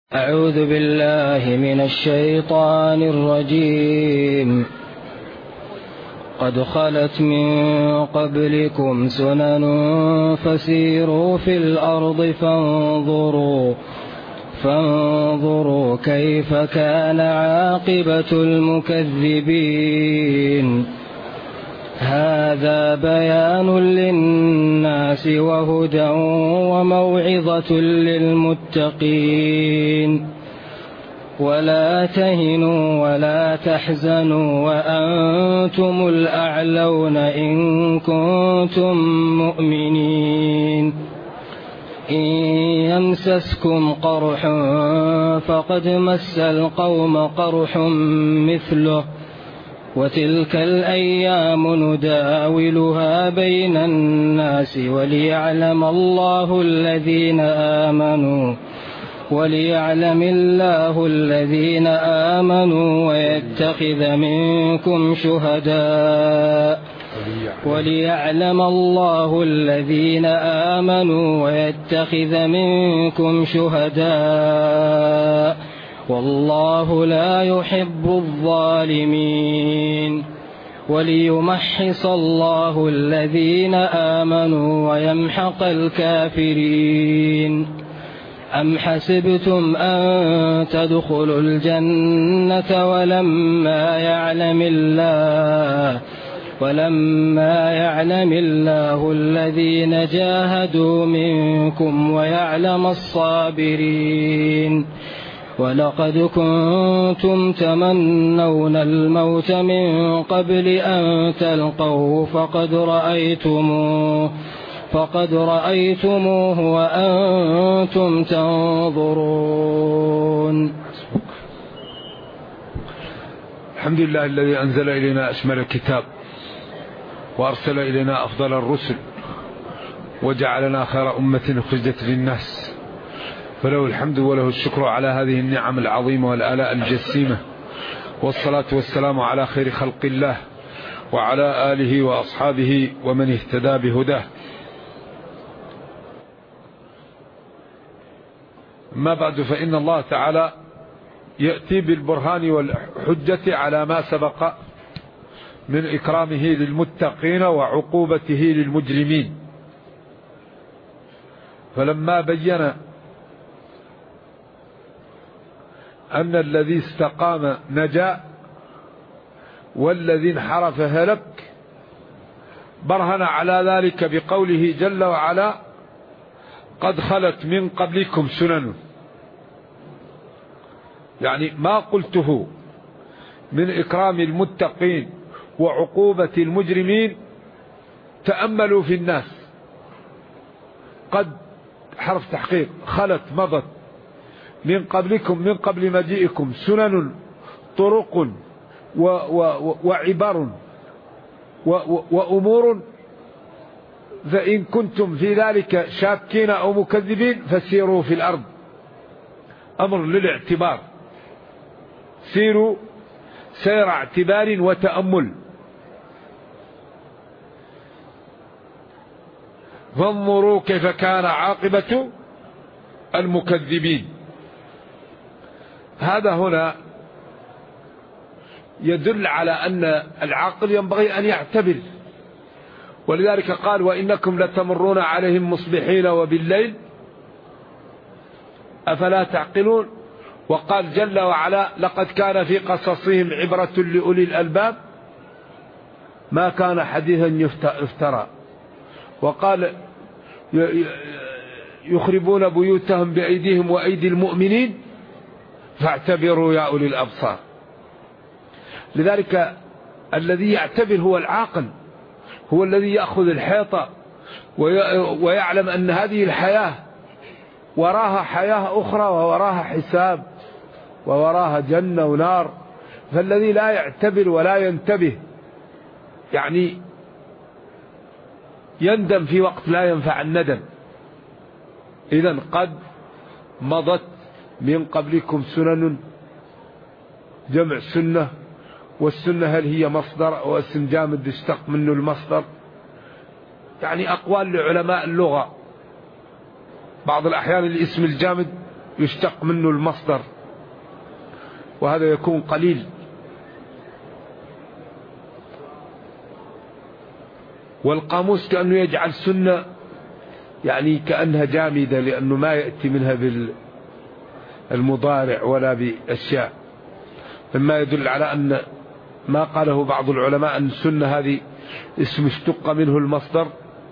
أعوذ بالله من الشيطان الرجيم. قد خلت من قبلكم سنن فسيروا في الأرض فانظروا كيف كان عاقبة المكذبين. هذا بيان للناس وهدى وموعظة للمتقين. ولا تهنوا ولا تحزنوا وأنتم الأعلون إن كنتم مؤمنين. إن يمسسكم قرح فقد مس القوم قرح مثله وتلك الأيام نداولها بين الناس وليعلم الله الذين آمنوا ويتخذ منكم شهداء والله لا يحب الظالمين. وليمحص الله الذين آمنوا ويمحق الكافرين. أم حسبتم أن تدخلوا الجنة ولما يعلم الله الذين جاهدوا منكم ويعلم الصابرين. ولقد كنتم تمنون الموت من قبل أن تلقوه فقد رأيتموه وأنتم تنظرون. الحمد لله الذي أنزل إلينا أشمل الكتاب وأرسل إلينا أفضل الرسل وجعلنا خير أمة أخرجت للناس، فله الحمد وله الشكر على هذه النعم العظيمة والآلاء الجسيمة، والصلاة والسلام على خير خلق الله وعلى آله وأصحابه ومن اهتدى بهداه. ما بعد، فإن الله تعالى يأتي بالبرهان والحجة على ما سبق من إكرامه للمتقين وعقوبته للمجرمين. فلما بين أن الذي استقام نجا والذي انحرف هلك، برهن على ذلك بقوله جل وعلا: قد خلت من قبلكم سنن. يعني ما قلته من إكرام المتقين وعقوبة المجرمين تأملوا في الناس. قد حرف تحقيق، خلت مضت، من قبلكم من قبل مجيئكم سنن طرق وعبر وأمور، فإن كنتم في ذلك شاكين أو مكذبين فسيروا في الأرض. أمر للاعتبار، سيروا سير اعتبار وتأمل. فانظروا كيف كان عاقبة المكذبين. هذا هنا يدل على أن العاقل ينبغي أن يعتبر، ولذلك قال: وإنكم لتمرون عليهم مصبحين وبالليل أفلا تعقلون. وقال جل وعلا: لقد كان في قصصهم عبرة لأولي الألباب ما كان حديثا يفترى. وقال: يخربون بيوتهم بأيديهم وأيدي المؤمنين فاعتبروا يا أولي الأبصار. لذلك الذي يعتبر هو العاقل، هو الذي يأخذ الحيطة ويعلم أن هذه الحياة وراها حياة أخرى ووراها حساب ووراها جنة ونار. فالذي لا يعتبر ولا ينتبه يعني يندم في وقت لا ينفع الندم. إذن قد مضت من قبلكم سنن، جمع سنة، والسنة هل هي مصدر أو اسم جامد اشتق منه المصدر؟ يعني أقوال لعلماء اللغة. بعض الأحيان الاسم الجامد يشتق منه المصدر، وهذا يكون قليل. والقاموس كأنه يجعل سنة يعني كأنها جامدة، لأنه ما يأتي منها بالمضارع ولا بأشياء، مما يدل على أن ما قاله بعض العلماء أن السنة هذه اسم اشتق منه المصدر،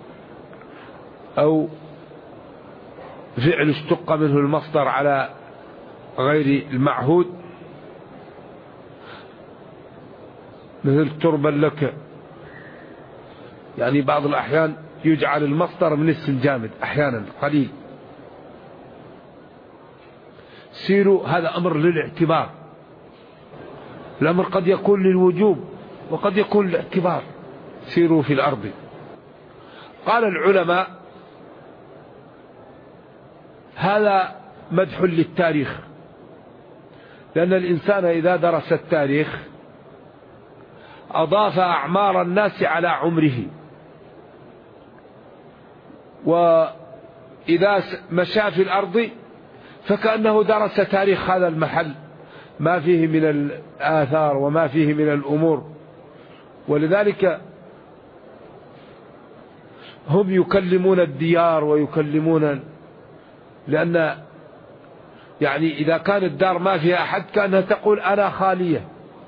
أو فعل اشتق منه المصدر على غير المعهود، مثل تربا لك، يعني بعض الأحيان يجعل المصدر من اسم جامد أحيانا قليل. سيروا هذا أمر للاعتبار، الأمر قد يكون للوجوب وقد يكون للاعتبار. سيروا في الأرض. قال العلماء هذا مدح للتاريخ، لأن الإنسان إذا درس التاريخ أضاف أعمار الناس على عمره، وإذا مشى في الأرض فكأنه درس تاريخ هذا المحل، ما فيه من الآثار وما فيه من الأمور. ولذلك هم يكلمون الديار ويكلمون، لأن يعني إذا كانت الدار ما فيها أحد كأنها تقول أنا خالية،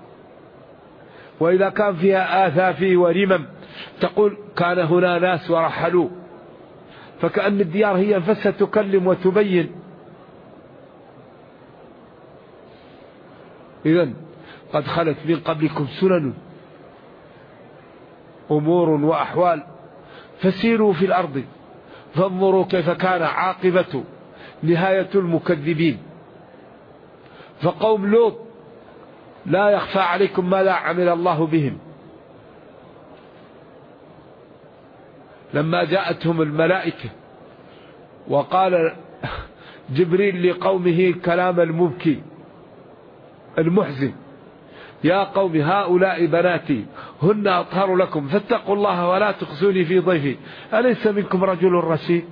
وإذا كان فيها آثافي ورمم تقول كان هنا ناس ورحلوا، فكأن الديار هي نفسها تكلم وتبين. إذن قد خلت من قبلكم سنن أمور وأحوال فسيروا في الأرض فانظروا كيف كان عاقبة نهاية المكذبين. فقوم لوط لا يخفى عليكم ما لا عمل الله بهم، لما جاءتهم الملائكة وقال جبريل لقومه كلام المبكي المحزن: يا قوم هؤلاء بناتي هن أطهر لكم فاتقوا الله ولا تخزوني في ضيفي أليس منكم رجل رشيد.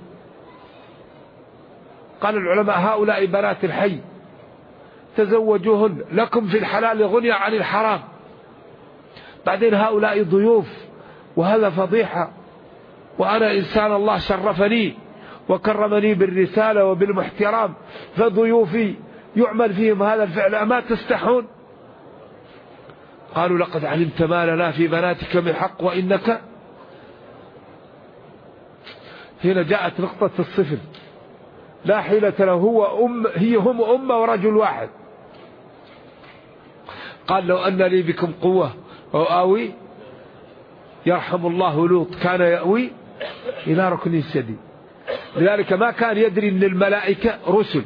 قال العلماء هؤلاء بنات الحي تزوجوهن لكم في الحلال غنية عن الحرام. بعدين هؤلاء ضيوف وهذا فضيحة، وأنا إنسان الله شرفني وكرمني بالرسالة وبالمحترام، فضيوفي يعمل فيهم هذا الفعل أما تستحون؟ قالوا لقد علمت ما لنا في بناتك من حق وإنك. هنا جاءت نقطة الصفر، لا حيلة له، هم أمة ورجل واحد. قال لو أن لي بكم قوة أو آوي، يرحم الله لوط كان يأوي إلى ركن شديد. لذلك ما كان يدري أن الملائكة رسل،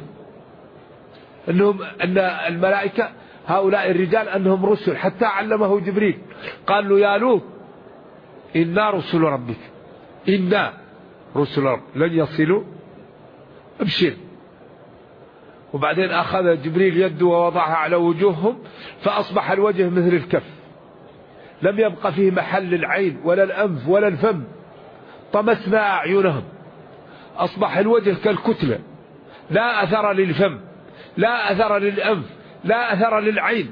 أن الملائكة هؤلاء الرجال أنهم رسل، حتى علمه جبريل قال له يا لوط إنا رسل ربك، إنا رسل ربك لن يصلوا ابشر. وبعدين أخذ جبريل يده ووضعها على وجوههم فأصبح الوجه مثل الكف، لم يبقى فيه محل العين ولا الأنف ولا الفم، طمسنا أعينهم، أصبح الوجه كالكتلة، لا أثر للفم لا أثر للأنف لا أثر للعين،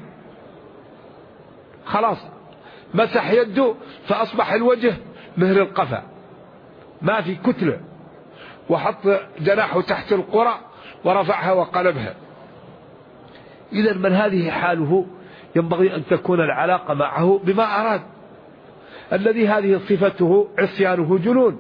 خلاص مسح يده فأصبح الوجه مثل القفا ما في كتلة، وحط جناحه تحت القرى ورفعها وقلبها. إذا من هذه حاله ينبغي أن تكون العلاقة معه بما أراد. الذي هذه صفته عصيانه جنون.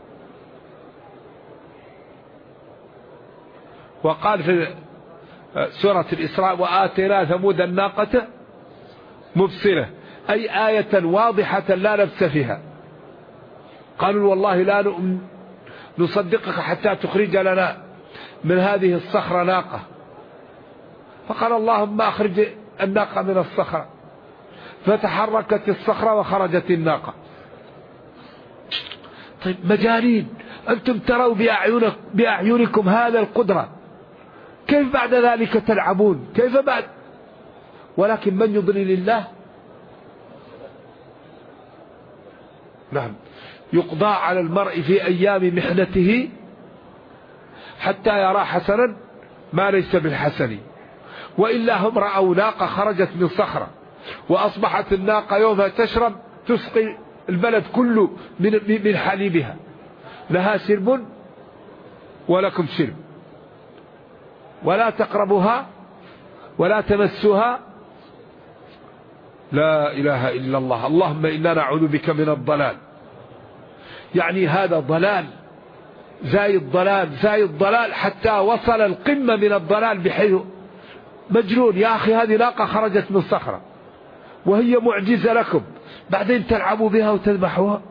وقال في سورة الإسراء وآتينا ثمود الناقة مبصرة، أي آية واضحة لا لبس فيها. قالوا والله لا نصدقك حتى تخرج لنا من هذه الصخرة ناقة. فقال اللهم أخرج الناقة من الصخرة، فتحركت الصخرة وخرجت الناقة. طيب مجانين، أنتم تروا بأعينكم هذا القدرة، كيف بعد ذلك تلعبون؟ كيف بعد؟ ولكن من يضلل الله نعم يقضى على المرء في أيام محنته حتى يرى حسنا ما ليس بالحسن، وإلا هم رأوا ناقة خرجت من صخرة وأصبحت الناقة يومها تشرب تسقي البلد كله من حليبها، لها شرب ولكم شرب، ولا تقربوها ولا تمسوها. لا إله إلا الله. اللهم إنا نعوذ بك من الضلال. يعني هذا ضلال زايد ضلال زايد ضلال، حتى وصل القمة من الضلال بحيث مجنون. يا أخي هذه ناقة خرجت من صخرة وهي معجزة لكم، بعدين تلعبوا بها وتذبحوها،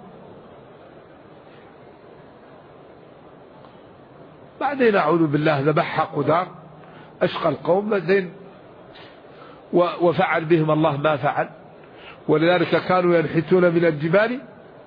بعدين أعوذ بالله ذبحها قدار أشقى القوم، بعدين وفعل بهم الله ما فعل. ولذلك كانوا ينحتون من الجبال.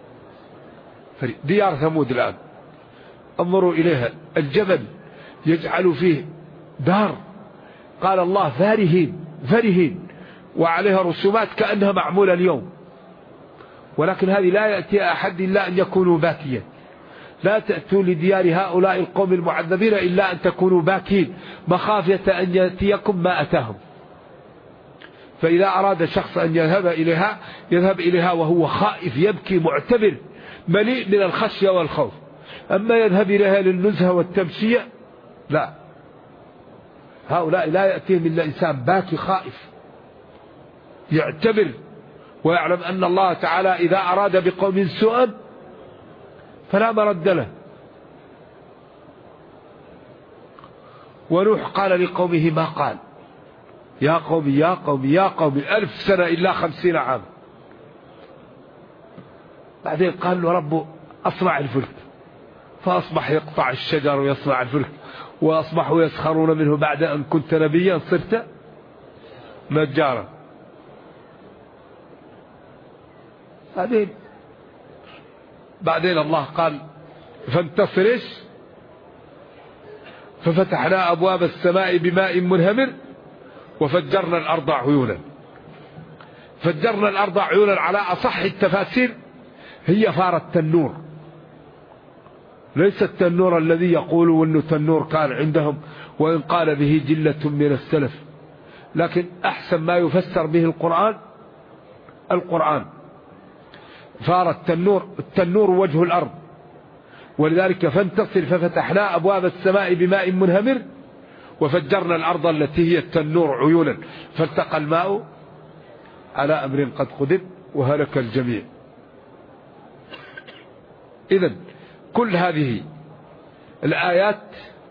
ديار ثمود الآن انظروا إليها، الجبل يجعل فيه دار، قال الله فارهين فرهين، وعليها رسومات كأنها معمولة اليوم، ولكن هذه لا يأتي أحد إلا أن يكونوا باكيا. لا تأتوا لديار هؤلاء القوم المعذبين إلا أن تكونوا باكين مخافة أن يأتيكم ما أتاهم. فإذا أراد شخص أن يذهب إليها يذهب إليها وهو خائف يبكي معتبر مليء من الخشية والخوف. أما يذهب إليها للنزهة والتمشية لا، هؤلاء لا يأتيهم إلا إنسان باكي خائف يعتبر ويعلم أن الله تعالى إذا أراد بقوم سوءا فلا مرد له. ونوح قال لقومه ما قال، يا قوم يا قوم يا قوم 1000 سنة إلا 50 عام. بعدين قال له ربه أصنع الفلك، فأصبح يقطع الشجر ويصنع الفلك، وأصبحوا يسخرون منه بعد أن كنت نبيا صرت نجارا. بعدين الله قال فانتصر ففتحنا أبواب السماء بماء منهمر وفجرنا الأرض عيونا. فجرنا الأرض عيونا على أصح التفاسير هي فار التنور، ليس التنور الذي يقولوا أنه تنور كان عندهم وإن قال به جلة من السلف، لكن أحسن ما يفسر به القرآن فار التنور. التنور وجه الأرض، ولذلك فانتصر ففتحنا أبواب السماء بماء منهمر وفجرنا الأرض التي هي التنور عيونا فالتقى الماء على أمر قد قدر وهلك الجميع. إذن كل هذه الآيات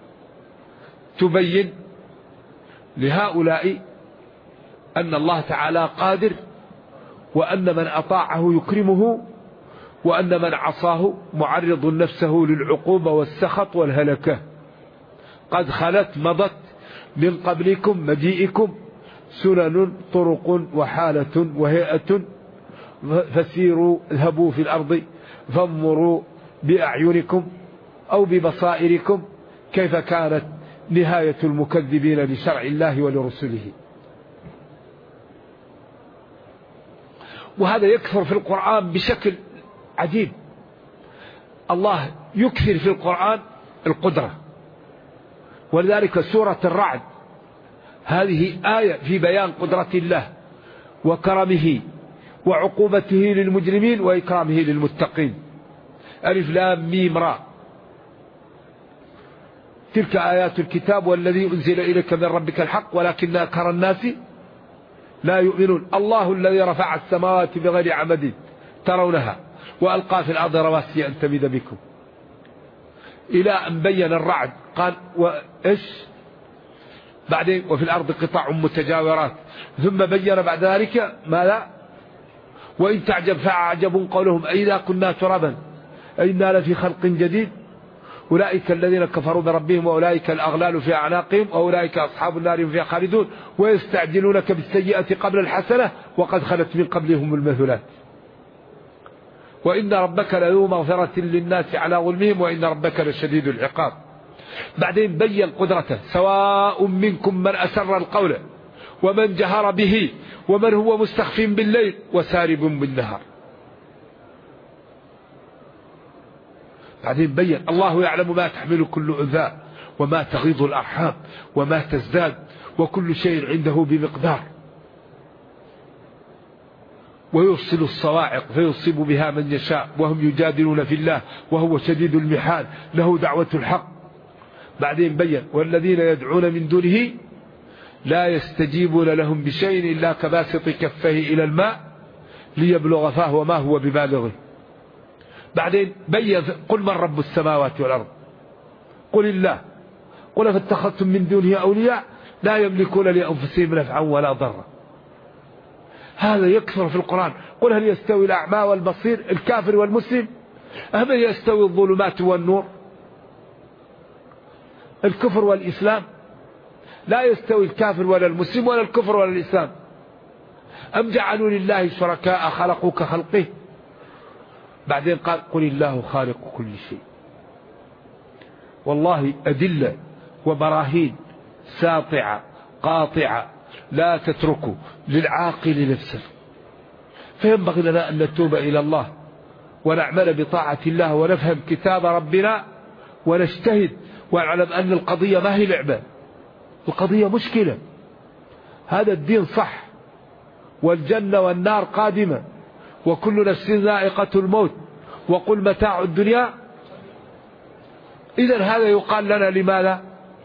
تبين لهؤلاء أن الله تعالى قادر، وأن من أطاعه يكرمه، وأن من عصاه معرض نفسه للعقوبة والسخط والهلكة. قد خلت مضت من قبلكم مجيئكم سنن طرق وحالة وهيئة فسيروا اذهبوا في الأرض فانظروا بأعينكم أو ببصائركم كيف كانت نهاية المكذبين لشرع الله ولرسله. وهذا يكثر في القرآن بشكل عجيب. الله يكثر في القرآن القدرة، ولذلك سورة الرعد هذه آية في بيان قدرة الله وكرمه وعقوبته للمجرمين وإكرامه للمتقين. ألف لام ميم را، تلك آيات الكتاب والذي أنزل إليك من ربك الحق ولكن أكثر الناس لا يؤمنون. الله الذي رفع السماوات بغير عمد ترونها وألقى في الأرض رواسي أن تميد بكم، إلى أن بين الرعد قال وإيش بعدين وفي الأرض قطع متجاورات، ثم بين بعد ذلك ماذا؟ وإن تعجب فأعجب قولهم أئذا كنا ترابا أئنا لفي خلق جديد. أولئك الذين كفروا بربهم وأولئك الأغلال في أعناقهم وأولئك أصحاب النار فيها خالدون ويستعجلونك بالسيئة قبل الحسنة وقد خلت من قبلهم المثلات وإن ربك لذو مغفرة للناس على ظلمهم وإن ربك لشديد العقاب. بعدين بين قدرته سواء منكم من أسر القول ومن جهر به ومن هو مستخف بالليل وسارب بالنهار. بعدين بين الله يعلم ما تحمل كل أنثى وما تغيض الأرحام وما تزداد، وكل شيء عنده بمقدار. ويرسل الصواعق فيصيب بها من يشاء وهم يجادلون في الله وهو شديد المحال، له دعوة الحق. بعدين بين والذين يدعون من دونه لا يستجيبون لهم بشيء إلا كباسط كفيه إلى الماء ليبلغ فاه وما هو ببالغه. بعدين بين قل من رب السماوات والأرض قل الله، قل فاتخذتم من دونه أولياء لا يملكون لأنفسهم نفعا ولا ضرا. هذا يكثر في القرآن. قل هل يستوي الأعمى والبصير الكافر والمسلم أم يستوي الظلمات والنور؟ الكفر والإسلام لا يستوي الكافر ولا المسلم ولا الكفر ولا الإسلام. أم جعلوا لله شركاء خلقوا كخلقه. بعدين قال قل الله خالق كل شيء. والله أدلة وبراهين ساطعة قاطعة لا تتركوا للعاقل نفسه. فينبغي لنا أن نتوب إلى الله ونعمل بطاعة الله ونفهم كتاب ربنا ونجتهد ونعلم أن القضية ما هي لعبة، القضية مشكلة. هذا الدين صح، والجنة والنار قادمة، وكل نفس ذائقة الموت، وقل متاع الدنيا. إذن هذا يقال لنا لماذا؟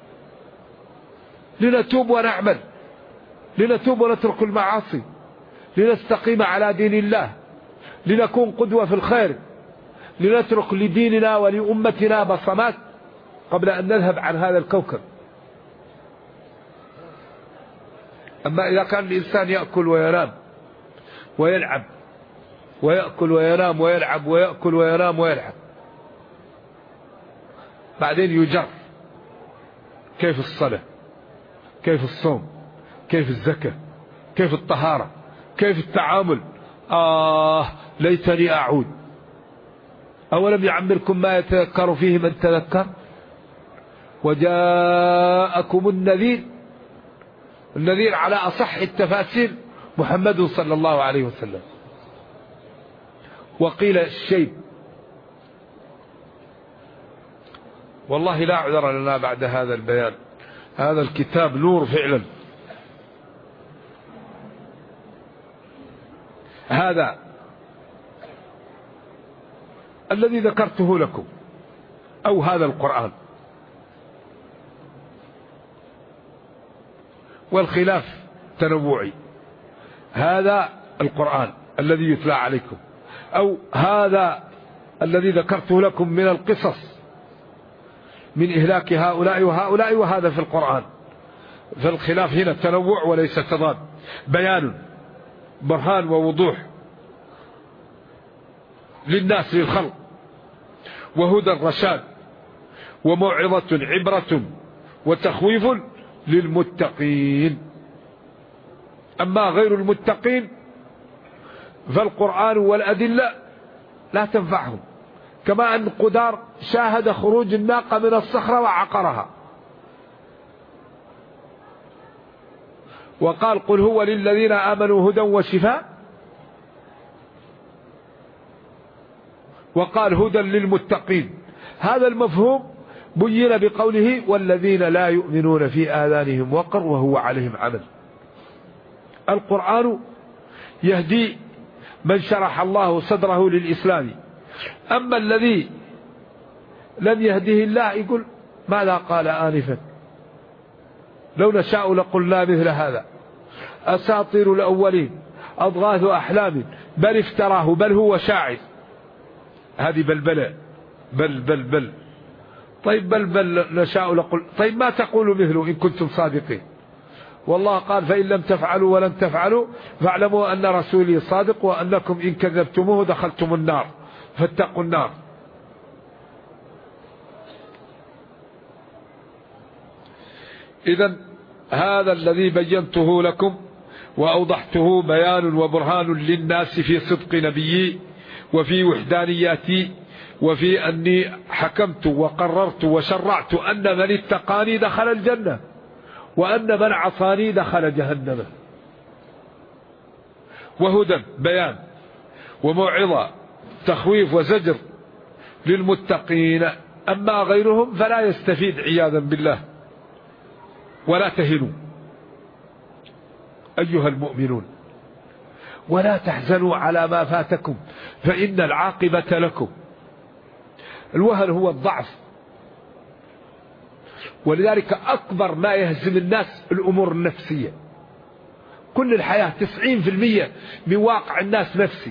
لنتوب ونعمل، لنتوب ونترك المعاصي، لنستقيم على دين الله، لنكون قدوة في الخير، لنترك لديننا ولأمتنا بصمات قبل أن نذهب عن هذا الكوكب. أما إذا كان الإنسان يأكل وينام ويلعب ويأكل وينام ويلعب ويأكل وينام ويلعب، بعدين يجر، كيف الصلاة؟ كيف الصوم؟ كيف الزكاة؟ كيف الطهارة؟ كيف التعامل؟ ليتني أعود. أولم يعمركم ما يتذكر فيه من تذكر وجاءكم النذير. النذير على أصح التفاسير محمد صلى الله عليه وسلم. وقيل الشيب. والله لا عذر لنا بعد هذا البيان. هذا الكتاب نور فعلا. هذا الذي ذكرته لكم أو هذا القرآن، والخلاف تنوعي. هذا القرآن الذي يتلى عليكم، أو هذا الذي ذكرته لكم من القصص من إهلاك هؤلاء وهؤلاء، وهذا في القرآن. فالخلاف هنا تنوع وليس تضاد، بيان برهان ووضوح للناس للخلق، وهدى الرشاد، وموعظة عبرة، وتخويف للمتقين. أما غير المتقين فالقرآن والأدلة لا تنفعهم، كما أن قدار شاهد خروج الناقة من الصخرة وعقرها، وقال قل هو للذين آمنوا هدى وشفاء، وقال هدى للمتقين. هذا المفهوم بين بقوله والذين لا يؤمنون في آذانهم وقر وهو عليهم عمل. القرآن يهدي من شرح الله صدره للإسلام. أما الذي لم يهده الله يقول ماذا قال آنفا، لو نشاء لقلنا مثل هذا، أساطير الأولين، أضغاث أحلام، بل افتراه، بل هو شاعر. هذه بلبلة، بل طيب بل نشاء لقل، طيب ما تقولوا مثله إن كنتم صادقين. والله قال فإن لم تفعلوا ولن تفعلوا فاعلموا أن رسولي صادق وأنكم إن كذبتموه دخلتم النار فاتقوا النار. إذن هذا الذي بينته لكم وأوضحته بيان وبرهان للناس في صدق نبيي وفي وحدانياتي، وفي أني حكمت وقررت وشرعت أن من اتقاني دخل الجنة، وأن من عصاني دخل جهنم. وهدى بيان، وموعظة تخويف وزجر للمتقين أما غيرهم فلا يستفيد عياذا بالله. ولا تهنوا أيها المؤمنون ولا تحزنوا على ما فاتكم فإن العاقبة لكم. الوهن هو الضعف، ولذلك أكبر ما يهزم الناس الأمور النفسية. كل الحياة 90% من واقع الناس نفسي.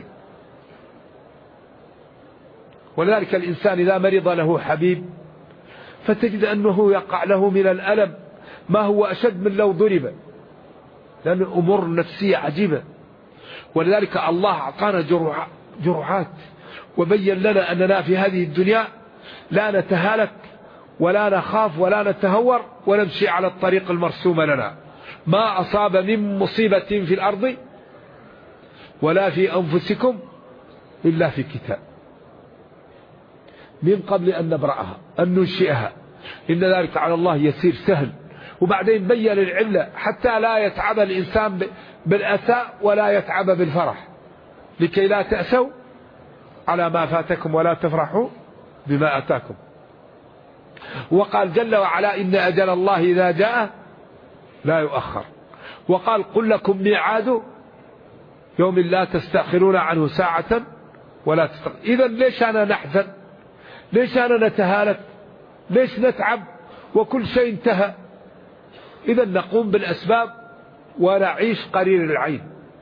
ولذلك الإنسان إذا مرض له حبيب فتجد أنه يقع له من الألم ما هو أشد من لو ضرب، لأن الأمور النفسية عجيبة. ولذلك الله أعطانا جرعات وبين لنا أننا في هذه الدنيا لا نتهالك ولا نخاف ولا نتهور ونمشي على الطريق المرسوم لنا. ما أصاب من مصيبة في الأرض ولا في أنفسكم إلا في كتاب من قبل أن نبرأها أن ننشئها إن ذلك على الله يسير سهل. وبعدين بين العلة حتى لا يتعب الإنسان بالأسى ولا يتعب بالفرح، لكي لا تأسوا على ما فاتكم ولا تفرحوا بما أتاكم. وقال جل وعلا إن أجل الله إذا جاء لا يؤخر. وقال قل لكم ميعاد يوم لا تستأخرون عنه ساعة ولا تستقدمون. إذن ليش أنا نحزن؟ ليش أنا نتهالك؟ ليش نتعب وكل شيء انتهى؟ إذن نقوم بالأسباب ونعيش قرير العين.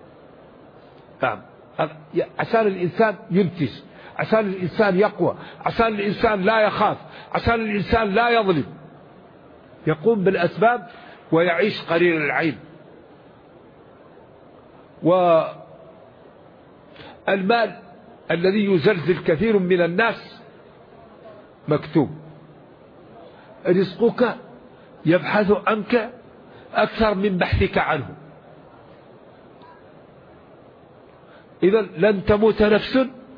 عشان الإنسان ينتج، عشان الإنسان يقوى، عشان الإنسان لا يخاف، عشان الإنسان لا يظلم، يقوم بالأسباب ويعيش قرير العين. والمال الذي يزلزل كثير من الناس مكتوب. رزقك يبحث عنك أكثر من بحثك عنه. إذا لن تموت نفس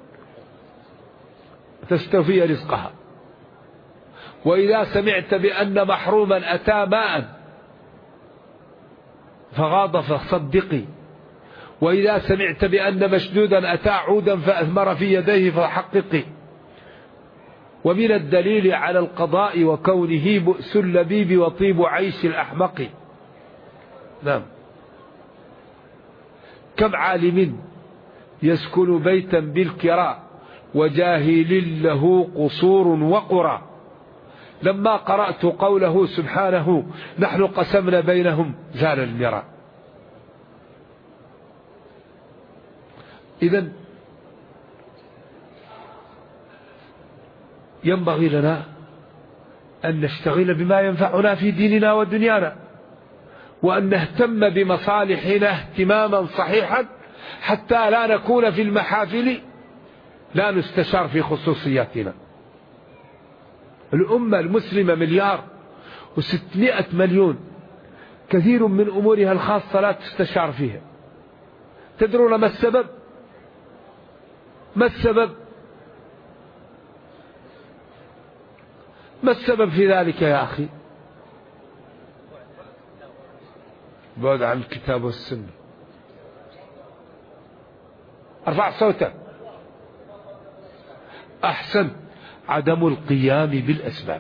تستوفي رزقها. وإذا سمعت بأن محروما أتى ماء فغاض فصدقي، وإذا سمعت بأن مشدودا أتى عودا فأثمر في يديه فحققي. ومن الدليل على القضاء وكونه بؤس اللبيب وطيب عيش الأحمق. نعم. كم عالم يسكن بيتا بالكراء وجاهل له قصور وقرى. لما قرأت قوله سبحانه نحن قسمنا بينهم زال المراء. إذن ينبغي لنا أن نشتغل بما ينفعنا في ديننا ودنيانا، وأن نهتم بمصالحنا اهتماما صحيحا حتى لا نكون في المحافل لا نستشار في خصوصياتنا. الأمة المسلمة 1,600,000,000، كثير من أمورها الخاصة لا تستشار فيها. تدرون ما السبب؟ ما السبب؟ ما السبب في ذلك يا أخي؟ بعد عن الكتاب والسنة. ارفع صوتك. أحسن. عدم القيام بالأسباب.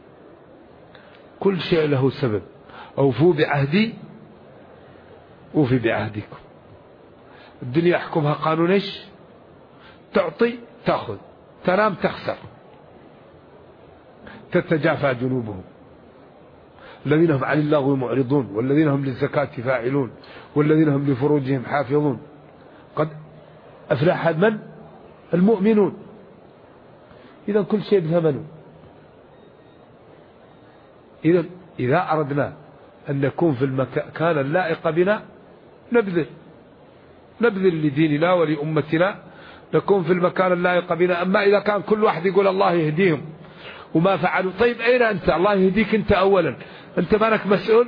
كل شيء له سبب. أوفوا بعهدي أوفي بعهدكم. الدنيا يحكمها قانون ايش؟ تعطي تأخذ، تنام تخسر. تتجافى جنوبهم الذين هم عن اللغو معرضون والذين هم للزكاة فاعلون والذين هم لفروجهم حافظون قد أفلح من؟ المؤمنون. إذا كل شيء بثمنه. إذا أردنا أن نكون في المكان اللائق بنا نبذل لديننا ولأمتنا، نكون في المكان اللائق بنا. أما إذا كان كل واحد يقول الله يهديهم وما فعلوا، طيب أين أنت؟ الله يهديك أنت أولا، أنت مالك مسؤول.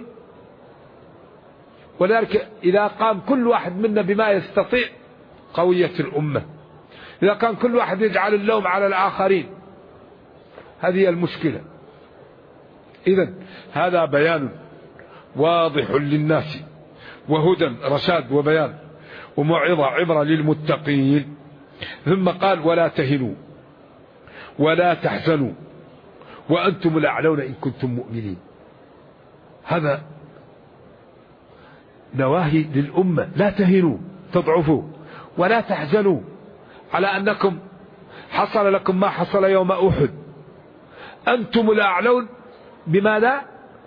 ولذلك إذا قام كل واحد منا بما يستطيع قوية الأمة. إذا كان كل واحد يجعل اللوم على الآخرين هذه المشكلة. إذن هذا بيان واضح للناس وهدى رشاد وبيان وموعظة عبرة للمتقين. ثم قال ولا تهنوا ولا تحزنوا وأنتم الأعلون إن كنتم مؤمنين. هذا نواهي للأمة، لا تهنوا تضعفوا ولا تحزنوا على أنكم حصل لكم ما حصل يوم أحد. أنتم الأعلون بماذا؟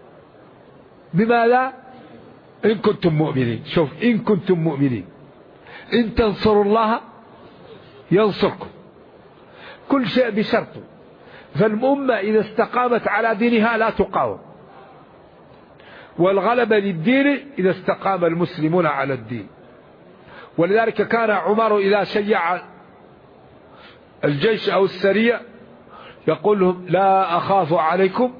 إن كنتم مؤمنين. شوف، إن كنتم مؤمنين، إن تنصروا الله ينصركم، كل شيء بشرطه. فالأمة إذا استقامت على دينها لا تقاوم، والغلبة للدين إذا استقام المسلمون على الدين. ولذلك كان عمر إذا شيع الجيش أو السرية يقول لهم: لا أخاف عليكم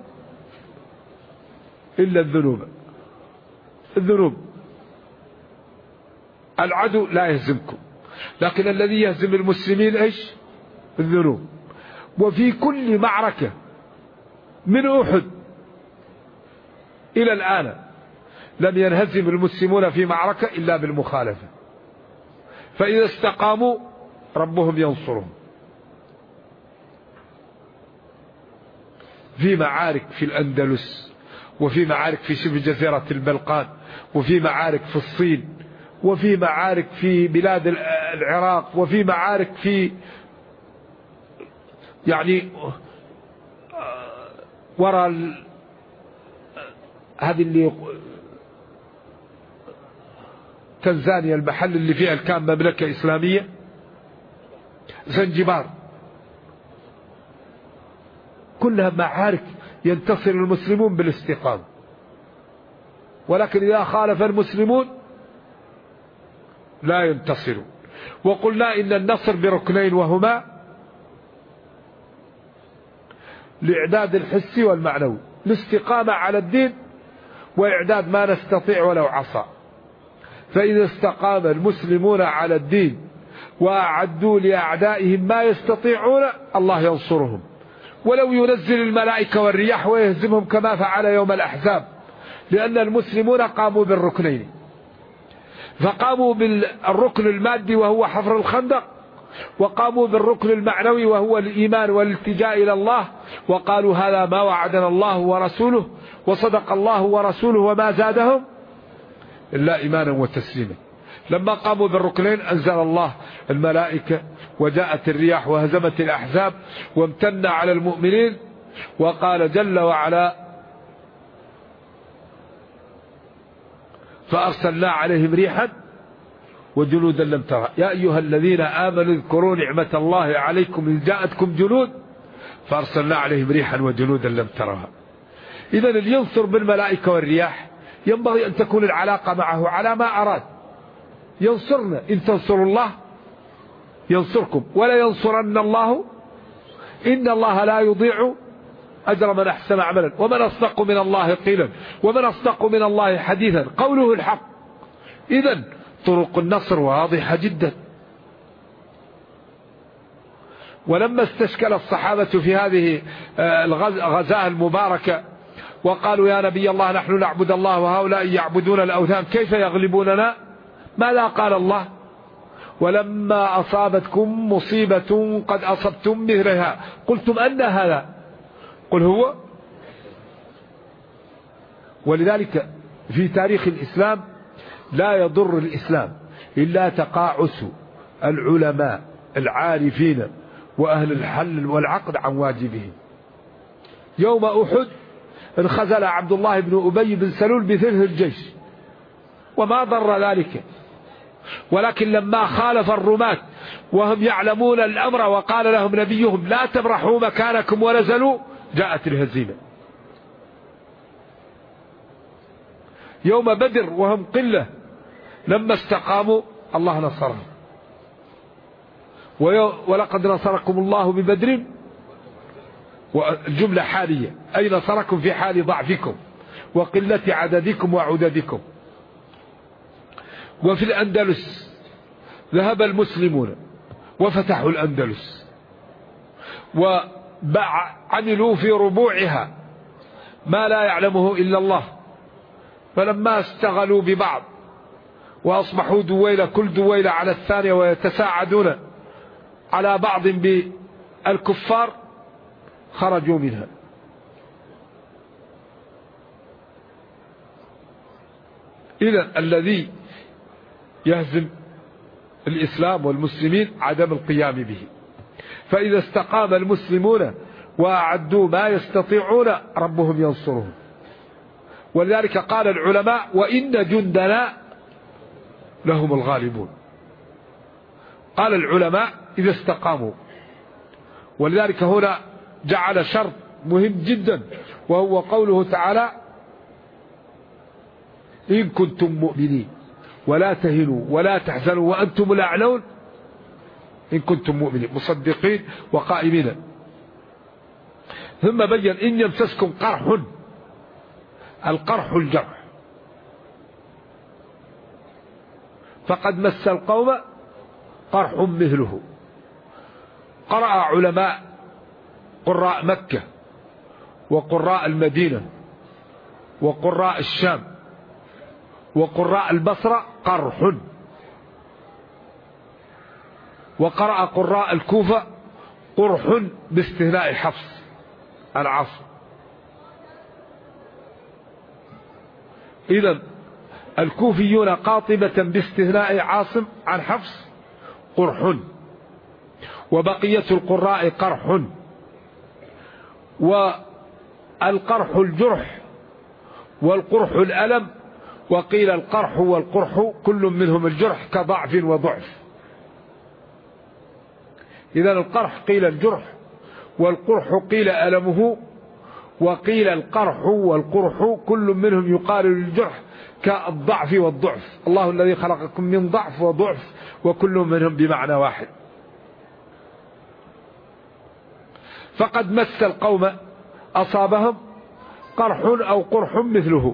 إلا الذنوب. العدو لا يهزمكم، لكن الذي يهزم المسلمين إيش؟ الذنوب. وفي كل معركة من أحد إلى الآن لم ينهزم المسلمون في معركة إلا بالمخالفة. فإذا استقاموا ربهم ينصرهم. في معارك في الأندلس، وفي معارك في شبه جزيرة البلقان، وفي معارك في الصين، وفي معارك في بلاد العراق، وفي معارك في يعني وراء هذه اللي تنزانيا، المحل اللي فيها كان مملكة إسلامية، زنجبار، كلها معارك ينتصر المسلمون بالاستقامة. ولكن إذا خالف المسلمون لا ينتصرون. وقلنا إن النصر بركنين، وهما الإعداد الحسي والمعنوي، الاستقامة على الدين، وإعداد ما نستطيع ولو عصى. فإذا استقام المسلمون على الدين وأعدوا لأعدائهم ما يستطيعون الله ينصرهم، ولو ينزل الملائكة والرياح ويهزمهم كما فعل يوم الأحزاب، لأن المسلمون قاموا بالركنين. فقاموا بالركن المادي وهو حفر الخندق، وقاموا بالركن المعنوي وهو الإيمان والالتجاء إلى الله، وقالوا: هذا ما وعدنا الله ورسوله، وصدق الله ورسوله وما زادهم إلا إيمانا وتسليما. لما قاموا بالركنين أنزل الله الملائكة، وجاءت الرياح وهزمت الأحزاب، وامتن على المؤمنين، وقال جل وعلا: فأرسلنا عليهم ريحا وجنودا لم ترى. يا أيها الذين آمنوا اذكروا نعمة الله عليكم إذ جاءتكم جنود فأرسلنا عليهم ريحا وجنودا لم ترها. إذن اللي ينصر بالملائكة والرياح ينبغي أن تكون العلاقة معه على ما أراد. ينصرنا، إن تنصروا الله ينصركم ولا ينصرن الله، إن الله لا يضيع أجر من أحسن عملا ومن أصدق من الله قيلا ومن أصدق من الله حديثا قوله الحق. إذن طرق النصر واضحة جدا. ولما استشكل الصحابة في هذه الغزاة المباركة وقالوا: يا نبي الله، نحن نعبد الله وهؤلاء يعبدون الأوثان، كيف يغلبوننا؟ ماذا قال الله؟ ولما أصابتكم مصيبة قد أصبتم مثلها قلتم أن هذا، قل هو. ولذلك في تاريخ الإسلام لا يضر الإسلام إلا تقاعس العلماء العارفين وأهل الحل والعقد عن واجبهم. يوم أحد انخزل عبد الله بن أبي بن سلول بثلث الجيش وما ضر ذلك، ولكن لما خالف الرماة وهم يعلمون الأمر وقال لهم نبيهم: لا تبرحوا مكانكم، ونزلوا، جاءت الهزيمة. يوم بدر وهم قلة لما استقاموا الله نصرهم. ولقد نصركم الله ببدر، والجملة حالية، أي نصركم في حال ضعفكم وقلة عددكم وعددكم. وفي الأندلس ذهب المسلمون وفتحوا الأندلس وعملوا في ربوعها ما لا يعلمه إلا الله. فلما استغلوا ببعض وأصبحوا دويلة، كل دويلة على الثانية، ويتساعدون على بعض بالكفار، خرجوا منها إذن الذي يهزم الإسلام والمسلمين عدم القيام به. فإذا استقام المسلمون وأعدوا ما يستطيعون ربهم ينصرهم. ولذلك قال العلماء: وإن جندنا لهم الغالبون. قال العلماء: إذا استقاموا. ولذلك هنا جعل شرط مهم جدا، وهو قوله تعالى: إن كنتم مؤمنين ولا تهنوا ولا تحزنوا وأنتم الأعلون إن كنتم مؤمنين مصدقين وقائمين. ثم بين: إن يمسسكم قرح، القرح الجرح، فقد مس القوم قرح مثله. قرأ علماء قراء مكة وقراء المدينة وقراء الشام وقراء البصرة قرح، وقرأ قراء الكوفة قرح باستثناء حفص العاصم. إذن الكوفيون قاطبة باستثناء عاصم عن حفص قرح، وبقية القراء قرح. والقرح الجرح والقرح الألم، وقيل القرح والقرح كل منهم الجرح كضعف وضعف. إذن القرح قيل الجرح، والقرح قيل ألمه، وقيل القرح والقرح كل منهم يقال للجرح كالضعف والضعف. الله الذي خلقكم من ضعف وضعف وكل منهم بمعنى واحد. فقد مس القوم أصابهم قرح أو قرح مثله.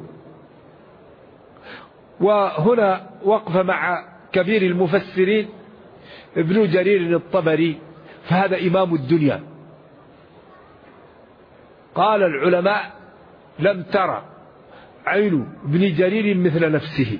وهنا وقف مع كبير المفسرين ابن جرير الطبري، فهذا إمام الدنيا. قال العلماء: لم ترى عين ابن جرير مثل نفسه.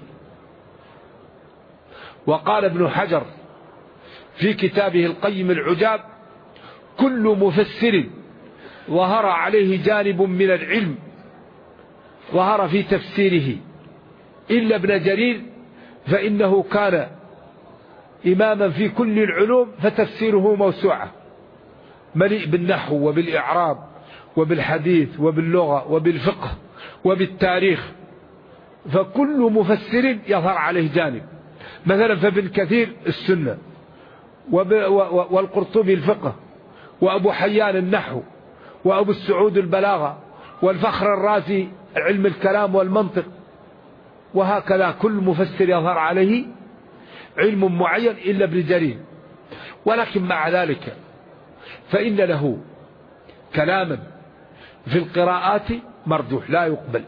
وقال ابن حجر في كتابه القيم العجاب: كل مفسر ظهر عليه جانب من العلم ظهر في تفسيره إلا ابن جرير، فإنه كان إماما في كل العلوم، فتفسيره موسوعة مليء بالنحو وبالإعراب وبالحديث وباللغة وبالفقه وبالتاريخ. فكل مفسر يظهر عليه جانب. مثلا فابن كثير السنة، والقرطبي الفقه، وأبو حيان النحو، وأبو السعود البلاغة، والفخر الرازي علم الكلام والمنطق. وهكذا كل مفسر يظهر عليه علم معين إلا ابن جرير. ولكن مع ذلك فإن له كلاما في القراءات مردوح لا يقبل.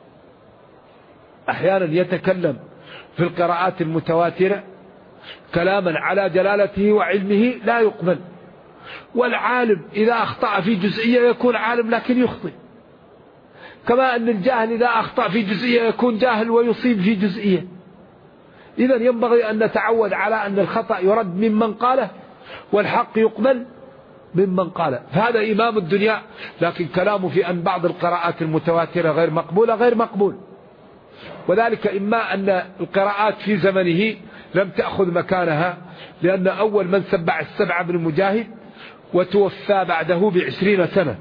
أحيانا يتكلم في القراءات المتواترة كلاما على جلالته وعلمه لا يقبل. والعالم إذا أخطأ في جزئية يكون عالم لكن يخطئ، كما أن الجاهل إذا أخطأ في جزئية يكون جاهل ويصيب في جزئية. إذن ينبغي أن نتعود على أن الخطأ يرد ممن قاله والحق يقبل ممن قاله. فهذا إمام الدنيا، لكن كلامه في أن بعض القراءات المتواترة غير مقبولة غير مقبول. وذلك إما أن القراءات في زمنه لم تأخذ مكانها، لأن أول من سبع السبع بن مجاهد وتوفى بعده ب20 سنة،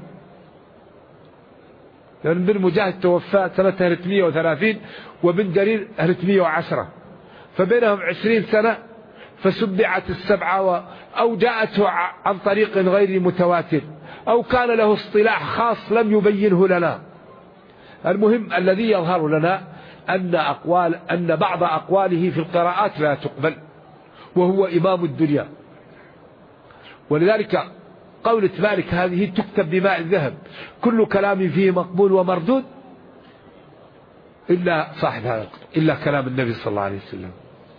لأن بن مجاهد توفى سنة 330 وبن جرير 310، فبينهم 20 سنة. فسبعت السبعة أو جاءته عن طريق غير متواتر، أو كان له اصطلاح خاص لم يبينه لنا. المهم الذي يظهر لنا أن بعض أقواله في القراءات لا تقبل، وهو إمام الدنيا. ولذلك قولة مالك هذه تكتب بماء الذهب: كل كلام فيه مقبول ومردود إلا صاحب هذا، إلا كلام النبي صلى الله عليه وسلم.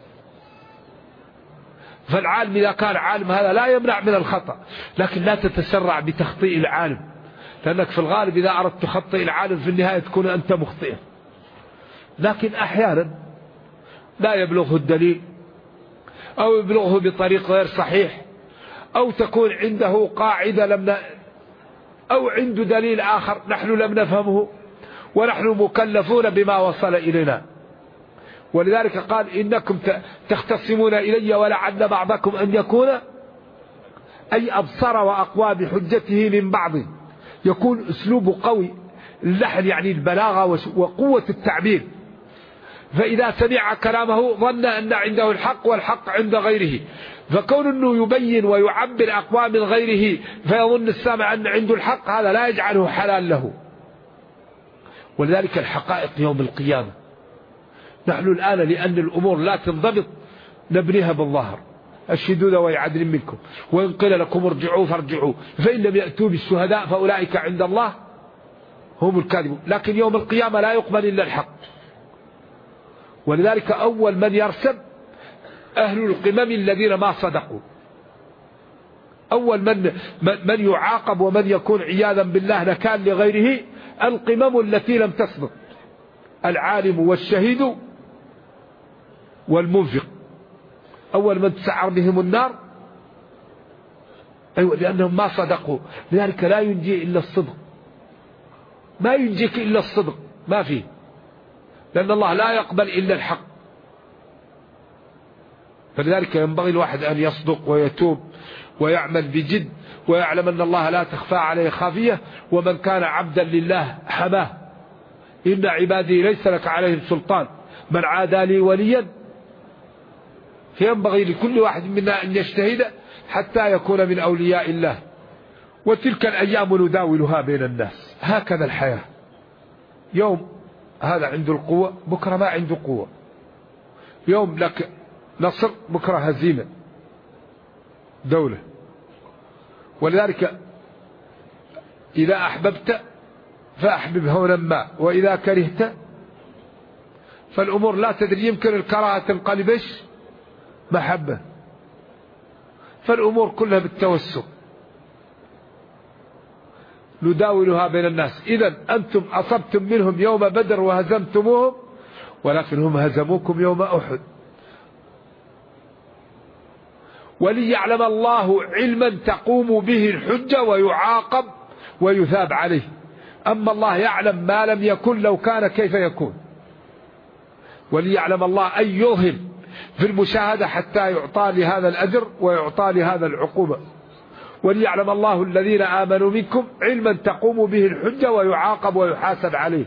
فالعالم إذا كان عالم هذا لا يمنع من الخطأ، لكن لا تتسرع بتخطئ العالم، لأنك في الغالب إذا أردت تخطئ العالم في النهاية تكون أنت مخطئ. لكن أحيانا لا يبلغه الدليل، أو يبلغه بطريق غير صحيح، أو تكون عنده قاعدة أو عنده دليل آخر نحن لم نفهمه، ونحن مكلفون بما وصل إلينا. ولذلك قال إنكم تختصمون إلي ولعل بعضكم أن يكون أي أبصر وأقوى بحجته من بعض، يكون أسلوب قوي، اللحن يعني البلاغة وقوة التعبير، فإذا سمع كلامه ظن أن عنده الحق والحق عند غيره، فكون أنه يبين ويعبر أقوى من غيره فيظن السامع أن عنده الحق، هذا لا يجعله حلال له. ولذلك الحقائق يوم القيامة نحن الآن لأن الأمور لا تنضبط نبنيها بالظهر، الشهود ذوي عدل منكم وإن قيل لكم ارجعوا فارجعوا فإن لم يأتوا بالشهداء فأولئك عند الله هم الكاذبون. لكن يوم القيامة لا يقبل إلا الحق، ولذلك أول من يرسب أهل القمم الذين ما صدقوا، أول من يعاقب ومن يكون عياذا بالله نكال لغيره القمم التي لم تصدق، العالم والشهيد والمنفق، أول من تسعر بهم النار أيوة لأنهم ما صدقوا. لذلك لا ينجي إلا الصدق، ما ينجيك إلا الصدق، ما فيه، لأن الله لا يقبل إلا الحق. فلذلك ينبغي الواحد أن يصدق ويتوب ويعمل بجد ويعلم أن الله لا تخفى عليه خافية، ومن كان عبدا لله حماه، إن عبادي ليس لك عليهم سلطان من عادى لي وليا. فينبغي لكل واحد منا أن يجتهد حتى يكون من أولياء الله. وتلك الأيام نداولها بين الناس، هكذا الحياة، يوم هذا عنده القوة بكرة ما عنده قوة، يوم لك نصر بكرة هزيمة دولة. ولذلك إذا أحببت فأحبب هونا ما، وإذا كرهت فالأمور لا تدري، يمكن الكراهة تنقلب محبة، فالأمور كلها بالتوسط نداولها بين الناس. إذن أنتم أصبتم منهم يوم بدر وهزمتموهم، ولكن هم هزموكم يوم أحد. وليعلم الله علما تقوم به الحجة ويعاقب ويثاب عليه. أما الله يعلم ما لم يكن لو كان كيف يكون. وليعلم الله أن يظهر في المشاهدة حتى يعطى لهذا الأجر ويعطى لهذا العقوبة. وليعلم الله الذين آمنوا منكم علما تقوم به الحجة ويعاقب ويحاسب عليه،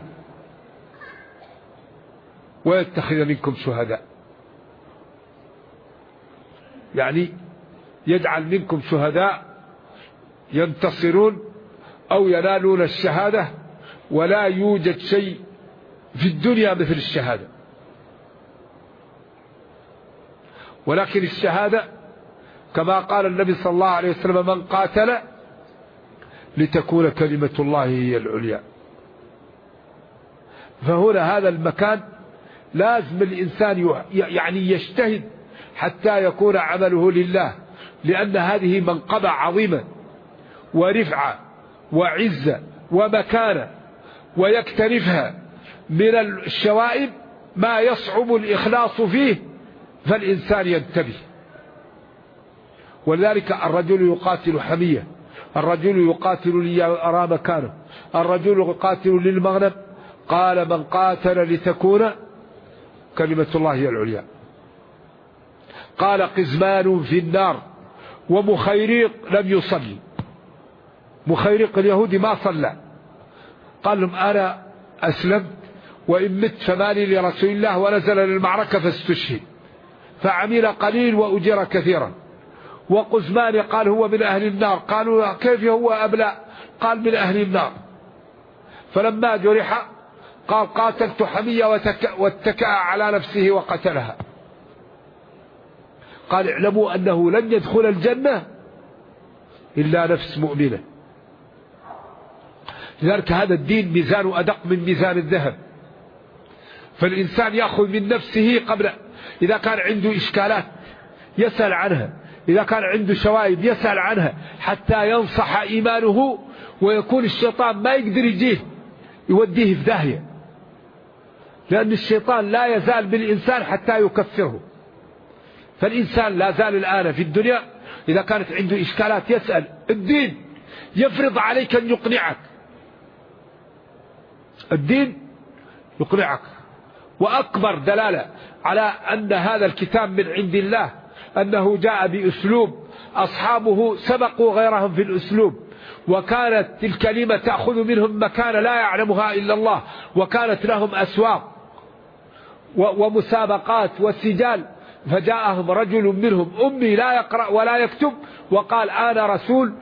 ويتخذ منكم شهداء، يعني يجعل منكم شهداء ينتصرون أو ينالون الشهادة. ولا يوجد شيء في الدنيا مثل الشهادة، ولكن الشهادة كما قال النبي صلى الله عليه وسلم من قاتل لتكون كلمة الله هي العليا. فهنا هذا المكان لازم الإنسان يعني يجتهد حتى يكون عمله لله، لأن هذه منقبة عظيمة ورفعة وعزة ومكانة، ويكتنفها من الشوائب ما يصعب الإخلاص فيه، فالإنسان ينتبه. ولذلك الرجل يقاتل حمية، الرجل يقاتل ليرى مكانه، الرجل يقاتل للمغنم. قال من قاتل لتكون كلمة الله هي العليا. قال قزمان في النار ومخيريق لم يصلي، مخيريق اليهودي ما صلى، قال لهم أنا أسلمت وإن مت فمالي لرسول الله، ونزل للمعركة فاستشهد، فعمل قليل وأجر كثيرا. وقزمان قال هو من أهل النار، قالوا كيف هو أبلى؟ قال من أهل النار. فلما جرح قال قاتلت حمية واتكأ على نفسه وقتلها. قال اعلموا أنه لن يدخل الجنة إلا نفس مؤمنة. لذلك هذا الدين ميزان أدق من ميزان الذهب، فالإنسان يأخذ من نفسه قبل، إذا كان عنده إشكالات يسأل عنها، إذا كان عنده شوائب يسأل عنها، حتى ينصح إيمانه ويكون الشيطان ما يقدر يجيه يوديه في داهية، لأن الشيطان لا يزال بالإنسان حتى يكفره. فالإنسان لا زال الآن في الدنيا إذا كانت عنده إشكالات يسأل. الدين يفرض عليك أن يقنعك، الدين يقنعك، وأكبر دلالة على أن هذا الكتاب من عند الله أنه جاء بأسلوب أصحابه سبقوا غيرهم في الأسلوب، وكانت الكلمة تأخذ منهم مكان لا يعلمها إلا الله، وكانت لهم أسواق ومسابقات وسجال. فجاءهم رجل منهم أمي لا يقرأ ولا يكتب وقال أنا رسول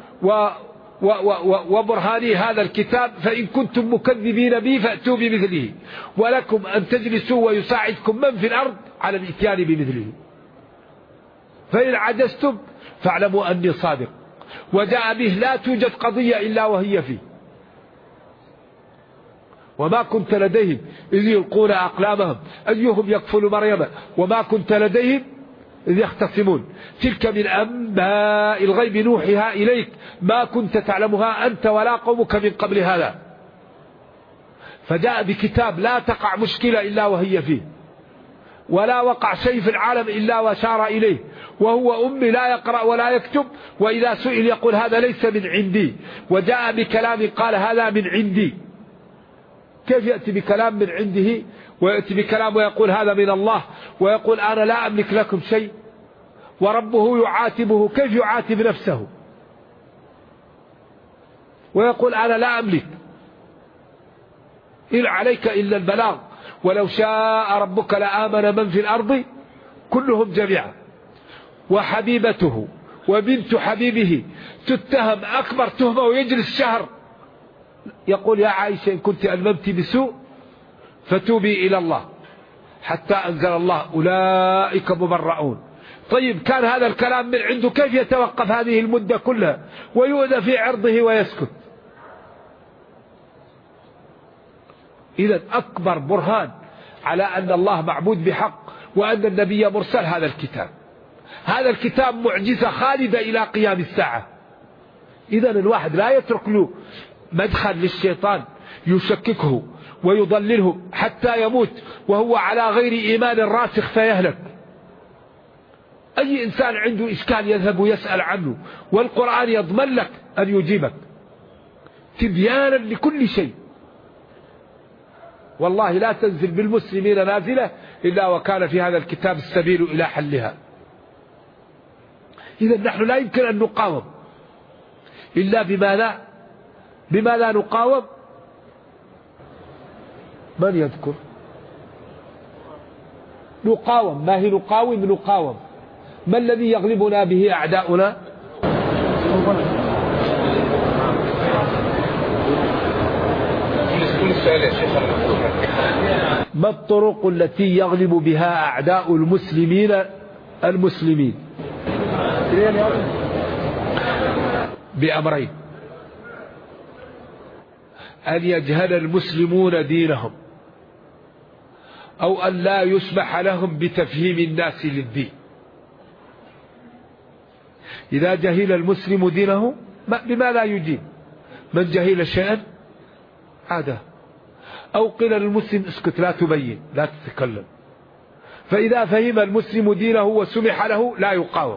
وبرهاني هذا الكتاب، فإن كنتم مكذبين بي فأتوا بمثله، ولكم أن تجلسوا ويساعدكم من في الأرض على الإتيان بمثله، فإن عجزتم فاعلموا أني صادق. وجاء به لا توجد قضية إلا وهي فيه. وما كنت لديهم إذ يلقون أقلامهم أيهم يكفل مريم وما كنت لديهم إذ يختصمون تلك من أنباء الغيب نوحيها إليك ما كنت تعلمها أنت ولا قومك من قبل هذا. فجاء بكتاب لا تقع مشكلة إلا وهي فيه، ولا وقع شيء في العالم إلا وشار إليه، وهو أمي لا يقرأ ولا يكتب، وإذا سئل يقول هذا ليس من عندي. وجاء بكلام قال هذا من عندي. كيف يأتي بكلام من عنده ويأتي بكلام ويقول هذا من الله، ويقول أنا لا أملك لكم شيء؟ وربه يعاتبه كيف يعاتب نفسه ويقول أنا لا أملك، إن عليك إلا البلاغ ولو شاء ربك لآمن من في الأرض كلهم جميعا. وحبيبته وبنت حبيبه تتهم أكبر تهمة ويجلس شهر يقول يا عائشة إن كنت ألممت بسوء فتوبي إلى الله، حتى أنزل الله أولئك مبرؤون. طيب كان هذا الكلام من عنده، كيف يتوقف هذه المدة كلها ويؤذى في عرضه ويسكت؟ إذا أكبر برهان على أن الله معبود بحق وأن النبي مرسل هذا الكتاب. هذا الكتاب معجزة خالدة إلى قيام الساعة. إذا الواحد لا يترك له مدخل للشيطان يشككه ويضلله حتى يموت وهو على غير إيمان راسخ فيهلك. أي إنسان عنده إشكال يذهب ويسأل عنه، والقرآن يضمن لك أن يجيبك تبيانا لكل شيء. والله لا تنزل بالمسلمين نازلة إلا وكان في هذا الكتاب السبيل إلى حلها. إذا نحن لا يمكن أن نقاوم إلا بما لا نقاوم. من يذكر؟ نقاوم. ما هي نقاوم؟ ما الذي يغلبنا به أعداؤنا؟ ما الطرق التي يغلب بها أعداء المسلمين؟ بأمرين: أن يجهل المسلمون دينهم، أو أن لا يسمح لهم بتفهيم الناس للدين. إذا جهل المسلم دينه بما لا يجيب، من جهل شيئا عاده، أو قيل للمسلم اسكت لا تبين لا تتكلم. فإذا فهم المسلم دينه وسمح له لا يقاوم.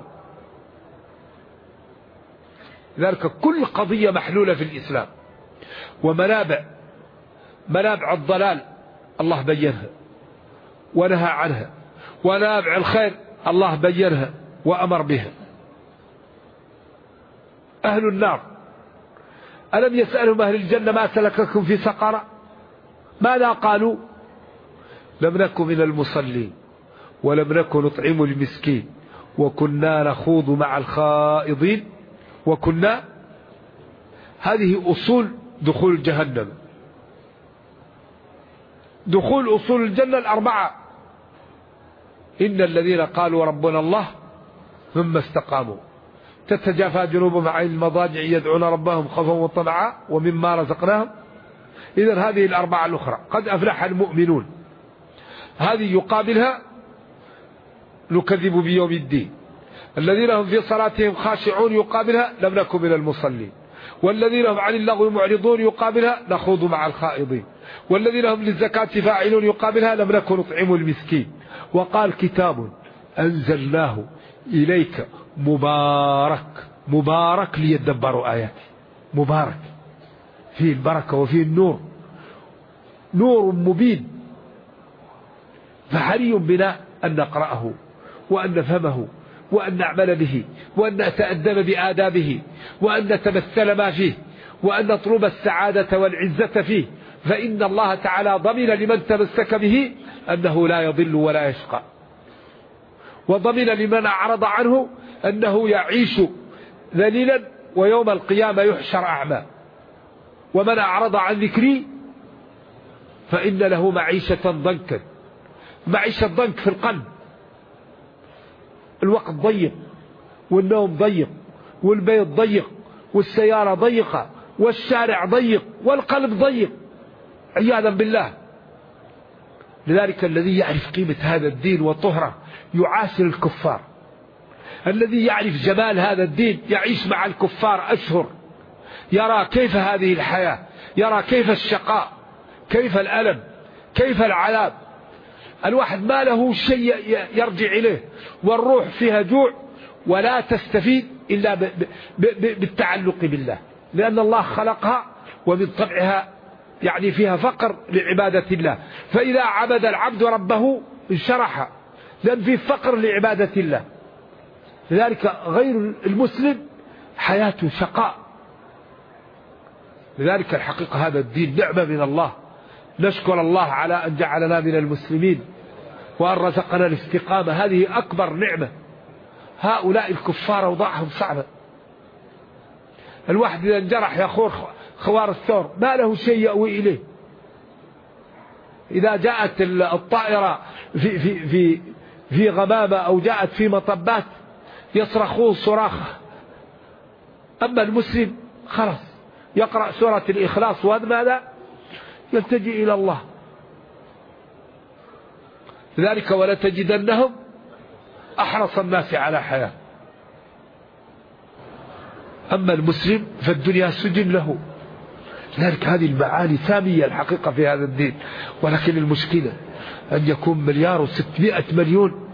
لذلك كل قضية محلولة في الإسلام، ومنابع الضلال الله بينها ونهى عنها، ونابع الخير الله بينها وأمر بها. أهل النار ألم يسألهم أهل الجنة ما سلككم في سقر؟ ماذا قالوا؟ لم نكن من المصلين ولم نكن نطعم المسكين وكنا نخوض مع الخائضين وكنا. هذه أصول دخول جهنم، دخول أصول الجنة الأربعة: إن الذين قالوا ربنا الله ثم استقاموا تتجافى جنوبهم عن المضاجع يدعون ربهم خوفا وطمعا ومما رزقناهم. إذن هذه الأربعة الأخرى: قد أفلح المؤمنون، هذه يقابلها نكذب بيوم الدين. الذين هم في صلاتهم خاشعون يقابلها لم نكن من المصلين. والذين هم عن اللغو معرضون يقابلها نخوض مع الخائضين. والذين هم للزكاة فاعلون يقابلها لم نكن نطعم المسكين. وقال كتاب أنزلناه إليك مبارك ليدبروا آياته. مبارك فيه البركة وفيه النور، نور مبين فحري بنا أن نقرأه وأن نفهمه وأن نعمل به وأن نتأدب بآدابه وأن نتمثل ما فيه وأن نطلب السعادة والعزة فيه، فإن الله تعالى ضمن لمن تمسك به أنه لا يضل ولا يشقى، وضمن لمن أعرض عنه أنه يعيش ذليلا ويوم القيامة يحشر أعمى. ومن أعرض عن ذكري فإن له معيشة ضنكا. معيشة ضنك في القلب، الوقت ضيق والنوم ضيق والبيت ضيق والسيارة ضيقة والشارع ضيق والقلب ضيق عياذا بالله. لذلك الذي يعرف قيمة هذا الدين وطهره يعاشر الكفار، الذي يعرف جمال هذا الدين يعيش مع الكفار أشهر، يرى كيف هذه الحياة، يرى كيف الشقاء، كيف الألم، كيف العذاب. الواحد ما له شيء يرجع إليه، والروح فيها جوع ولا تستفيد إلا بالتعلق بالله، لأن الله خلقها ومن طبعها يعني فيها فقر لعبادة الله. فإذا عبد العبد ربه انشرح، لأن فيه فقر لعبادة الله. لذلك غير المسلم حياته شقاء. لذلك الحقيقة هذا الدين نعمة من الله، نشكر الله على أن جعلنا من المسلمين وأن رزقنا الاستقامة، هذه أكبر نعمة. هؤلاء الكفار وضعهم صعبة. الواحد إذا انجرح يا خوار الثور ما له شيء يأوي إليه. إذا جاءت الطائرة في غمامة أو جاءت في مطبات يصرخون صراخ. أما المسلم خلاص يقرأ سورة الإخلاص وماذا يلتجئ إلى الله. لذلك ولتجدنهم أحرص الناس على حياة. أما المسلم فالدنيا سجن له. لذلك هذه المعاني سامية الحقيقة في هذا الدين، ولكن المشكلة أن يكون 1,600,000,000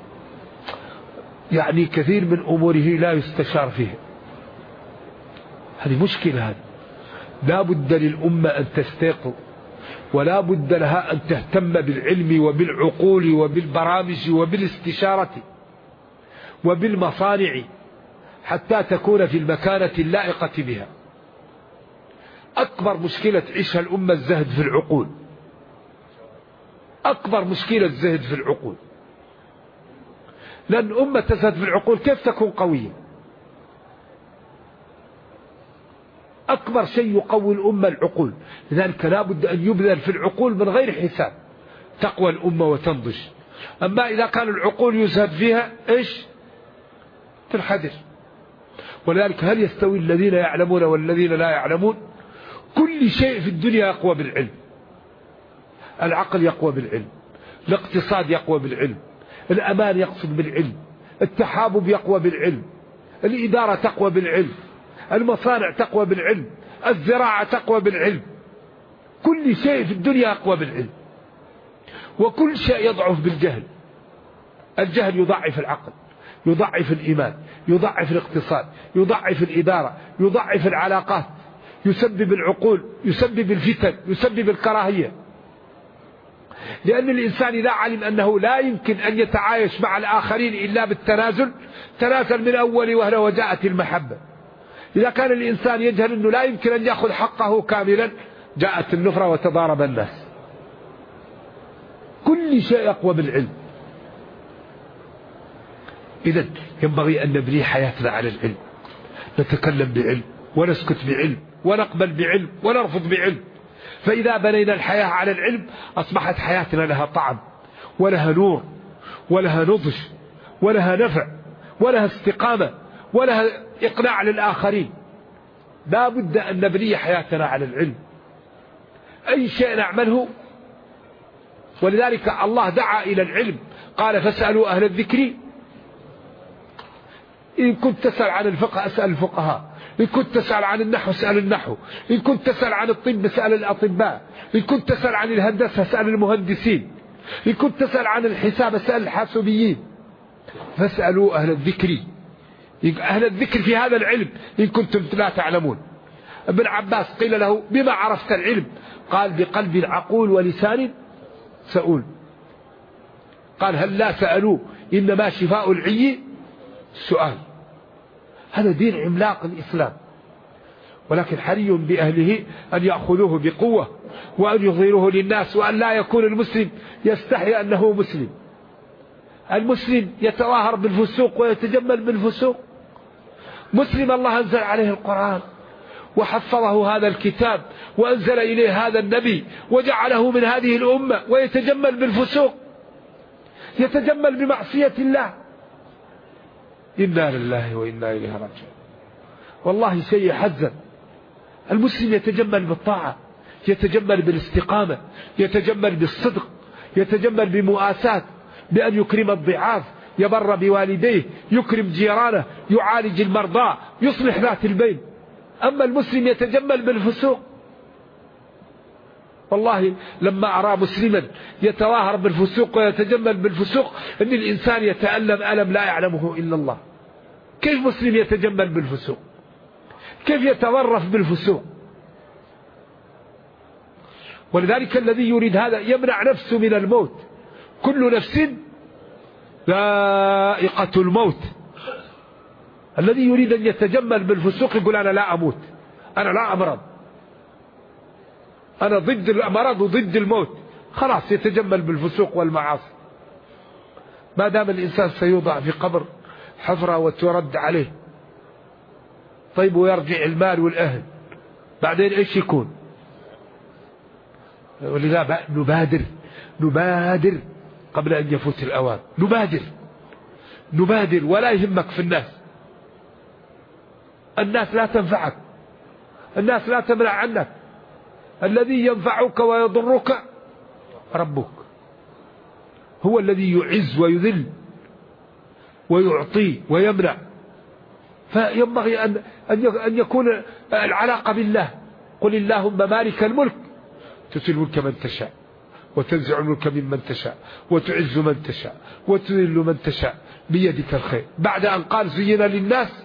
يعني كثير من أموره لا يستشار فيه. هذه مشكلة. هذه لا بد للأمة أن تستيقظ، ولا بد لها أن تهتم بالعلم وبالعقول وبالبرامج وبالاستشارة وبالمصانع حتى تكون في المكانة اللائقة بها. أكبر مشكلة تعيشها الأمة الزهد في العقول. أكبر مشكلة الزهد في العقول، لأن أمة تزهد في العقول كيف تكون قوية؟ أكبر شيء يقوي الأمة العقول. لذلك لا بد أن يبذل في العقول من غير حساب تقوى الأمة وتنضج. أما إذا كان العقول يزهد فيها إيش؟ تنحدر. ولذلك هل يستوي الذين يعلمون والذين لا يعلمون؟ كل شيء في الدنيا يقوى بالعلم. العقل يقوى بالعلم، الاقتصاد يقوى بالعلم، الأمان يقصد بالعلم، التحابب يقوى بالعلم، الإدارة تقوى بالعلم، المصانع تقوى بالعلم، الزراعة تقوى بالعلم. كل شيء في الدنيا يقوى بالعلم، وكل شيء يضعف بالجهل. الجهل يضعف العقل، يضعف الإيمان، يضعف الاقتصاد، يضعف الإدارة، يضعف العلاقات، يسبب العقول، يسبب الفتن، يسبب الكراهية. لأن الإنسان إذا علم أنه لا يمكن أن يتعايش مع الآخرين إلا بالتنازل، تنازل من أول وهلة وجاءت المحبة. إذا كان الإنسان يجهل أنه لا يمكن أن يأخذ حقه كاملا، جاءت النفرة وتضارب الناس. كل شيء يقوى بالعلم. إذن ينبغي أن نبني حياتنا على العلم، نتكلم بعلم ونسكت بعلم ونقبل بعلم ونرفض بعلم. فإذا بنينا الحياة على العلم أصبحت حياتنا لها طعم ولها نور ولها نضج ولها نفع ولها استقامة ولها إقناع للآخرين. لا بد أن نبني حياتنا على العلم أي شيء نعمله. ولذلك الله دعا إلى العلم، قال فاسألوا أهل الذكر إن كنت تسأل عن الفقه أسأل الفقهاء، إن كنت تسأل عن النحو اسأل النحو، إن كنت تسأل عن الطب اسأل الأطباء، إن كنت تسأل عن الهندسة اسأل المهندسين، إن كنت تسأل عن الحساب اسأل الحاسوبيين. فاسألوا أهل الذكر، أهل الذكر في هذا العلم إن كنتم لا تعلمون. ابن عباس قيل له بما عرفت العلم؟ قال بقلب عقول ولسان سؤول. قال هل لا سألوه إنما شفاء العي السؤال. هذا دين عملاق الإسلام، ولكن حري بأهله أن يأخذوه بقوة وأن يظهروه للناس، وأن لا يكون المسلم يستحي أنه مسلم. المسلم يتظاهر بالفسوق ويتجمل بالفسوق. مسلم الله أنزل عليه القرآن وحفظه هذا الكتاب وأنزل إليه هذا النبي وجعله من هذه الأمة، ويتجمل بالفسوق، يتجمل بمعصية الله. إنا لله وإنا إليه راجعون. والله شيء يحزن. المسلم يتجمل بالطاعة، يتجمل بالاستقامة، يتجمل بالصدق، يتجمل بمؤاساة، بأن يكرم الضعاف، يبر بوالديه، يكرم جيرانه، يعالج المرضى، يصلح ذات البين. أما المسلم يتجمل بالفسوق. والله لما أرى مسلما يتظاهر بالفسوق ويتجمل بالفسوق أن الإنسان يتألم ألم لا يعلمه إلا الله. كيف مسلم يتجمل بالفسوق؟ كيف يتظرف بالفسوق؟ ولذلك الذي يريد هذا يمنع نفسه من الموت. كل نفس ذائقة الموت. الذي يريد أن يتجمل بالفسوق يقول أنا لا أموت، أنا لا أمرض، أنا ضد المرض وضد الموت. خلاص يتجمل بالفسوق والمعاصي. ما دام الإنسان سيوضع في قبر حفرة وترد عليه، طيب ويرجع المال والأهل، بعدين إيش يكون؟ ولذا نبادر قبل أن يفوت الأوان. نبادر ولا يهمك في الناس. الناس لا تنفعك، الناس لا تمنع عنك. الذي ينفعك ويضرك ربك، هو الذي يعز ويذل ويعطي ويمنع. فينبغي أن يكون العلاقة بالله. قل اللهم مالك الملك تؤتي الملك من تشاء وتنزع الملك ممن تشاء وتعز من تشاء وتذل من تشاء بيدك الخير. بعد أن قال زين للناس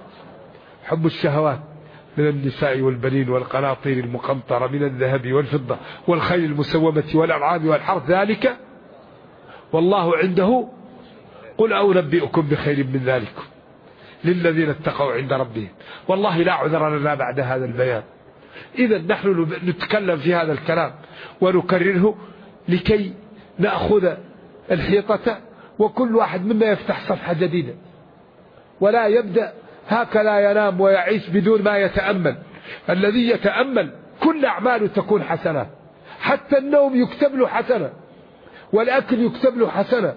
حب الشهوات من النساء والبنين والقناطير المقنطرة من الذهب والفضة والخيل المسومة والأنعام والحرث ذلك والله عنده. قل أنبئكم بخير من ذلكم للذين اتقوا عند ربهم. والله لا عذر لنا بعد هذا البيان. إذا نحن نتكلم في هذا الكلام ونكرره لكي نأخذ الحيطة وكل واحد منا يفتح صفحة جديدة، ولا يبدأ هكذا ينام ويعيش بدون ما يتأمل. الذي يتأمل كل أعماله تكون حسنة، حتى النوم يكتب له حسنة، والأكل يكتب له حسنة،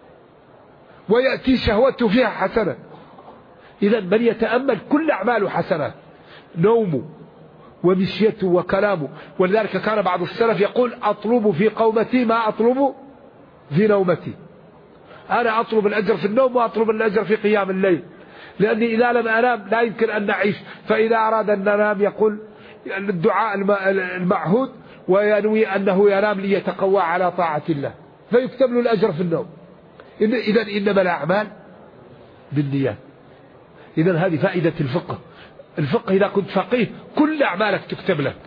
ويأتي شهوته فيها حسنة. إذا من يتأمل كل أعماله حسنة، نومه ومشيته وكلامه. ولذلك كان بعض السلف يقول أطلب في قومتي ما أطلب في نومتي. أنا أطلب الأجر في النوم وأطلب الأجر في قيام الليل، لأني إذا لم أنام لا يمكن أن نعيش. فإذا أراد أن ننام يقول الدعاء المعهود وينوي أنه ينام ليتقوى على طاعة الله، فيكتب له الأجر في النوم. إذا إنما الأعمال بالنيات. إذا هذه فائدة الفقه. الفقه إذا كنت فقيه كل أعمالك تكتب لك.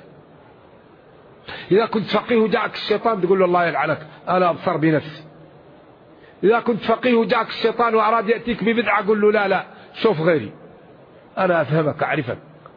إذا كنت فقيه وجاءك الشيطان تقول له الله يلعنك أنا أبصر بنفسي. إذا كنت فقيه وجاءك الشيطان وأراد يأتيك ببدعة قل له لا شوف غيري أنا أفهمك أعرفك.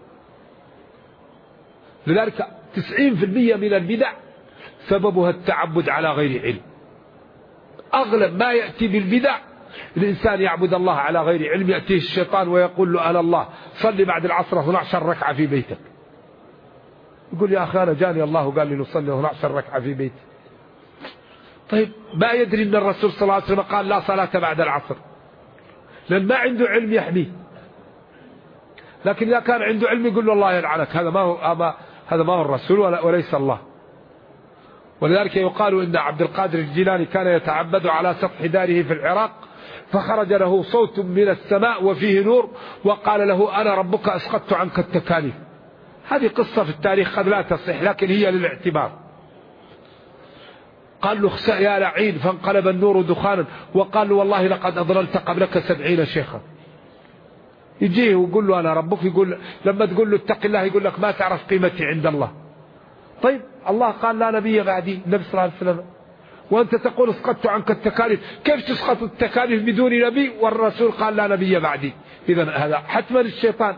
لذلك 90% من البدع سببها التعبد على غير علم. أغلب ما يأتي بالبدع الإنسان يعبد الله على غير علم، يأتيه الشيطان ويقول له أنا الله صلي بعد العصر 12 ركعة في بيتك. يقول يا أخي أنا جاني الله وقال لي نصلي 12 ركعة في بيتي. طيب ما يدري أن الرسول صلى الله عليه وسلم قال لا صلاة بعد العصر، لأن ما عنده علم يحميه. لكن إذا كان عنده علم يقول له الله يلعنك، هذا ما هو الرسول وليس الله. ولذلك يقال إن عبد القادر الجيلاني كان يتعبد على سطح داره في العراق، فخرج له صوت من السماء وفيه نور وقال له أنا ربك أسقطت عنك التكاليف. هذه قصة في التاريخ قد لا تصح لكن هي للاعتبار. قال له اخسأ يا لعين، فانقلب النور دخانا، وقال له والله لقد أضللت قبلك 70 شيخا. يجيه ويقول له أنا ربك، يقول لما تقول له اتق الله يقول لك ما تعرف قيمتي عند الله. طيب الله قال لا نبي بعدي، النبي صلى الله عليه وسلم وأنت تقول اسقطت عنك التكاليف. كيف تسقط التكاليف بدون نبي والرسول قال لا نبي بعدي؟ إذن هذا حتما الشيطان.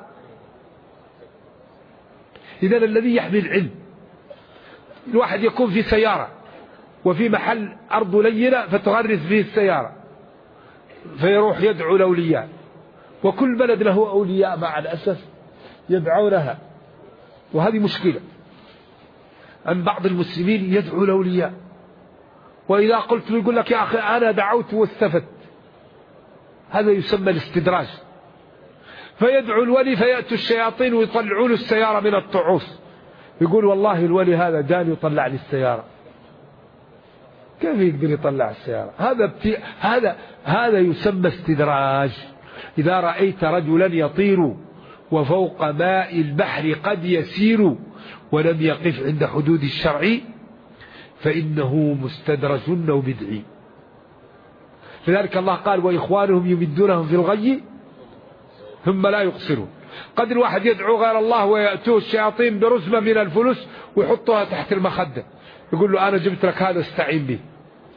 إذن الذي يحمي العلم، الواحد يكون في سيارة وفي محل أرض لينة فتغرس فيه السيارة، فيروح يدعو الأولياء، وكل بلد له أولياء مع الأسف يدعونها، وهذه مشكلة أن بعض المسلمين يدعو الأولياء، وإذا قلت له يقول لك يا أخي أنا دعوت واستفدت. هذا يسمى الاستدراج. فيدعو الولي فيأتوا الشياطين ويطلعون السيارة من الطعوس، يقول والله الولي هذا جاني وطلع لي السيارة. كيف يقدر يطلع السيارة؟ هذا يسمى استدراج. إذا رأيت رجلا يطير وفوق ماء البحر قد يسير ولم يقف عند حدود الشرع فإنه مستدرج أو بدعي. لذلك الله قال وإخوانهم يمدونهم في الغي ثم لا يقصرون. قد الواحد يدعو غير الله ويأتوه الشياطين برزمة من الفلوس ويحطها تحت المخدة، يقول له أنا جبت لك هذا استعين به.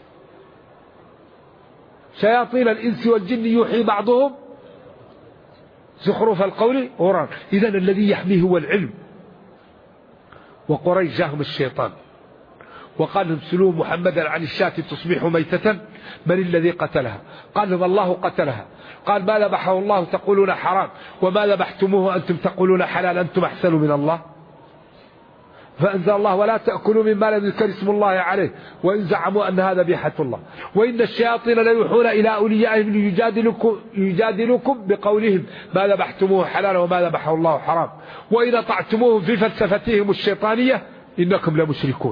شياطين الإنس والجن يوحي بعضهم زخرف القول غرورا. إذن الذي يحميه هو العلم. وقريش جاءهم الشيطان وقال لهم سلوا محمدا عن الشاة تصبح ميتة، من الذي قتلها؟ قال لهم الله قتلها. قال ما ذبحه الله تقولون حرام، وما ذبحتموه أنتم تقولون حلال، أنتم أحسن من الله. فأنزل الله ولا تأكلوا مما لم يذكر اسم الله عليه وإن زعموا أن هذا ذبيحة الله وإن الشياطين ليوحون إلى أوليائهم ليجادلوكم بقولهم ما ذبحتموه حلالا وما ذبحه الله حرام وإن أطعتموهم في فلسفتهم الشيطانية إنكم لمشركون.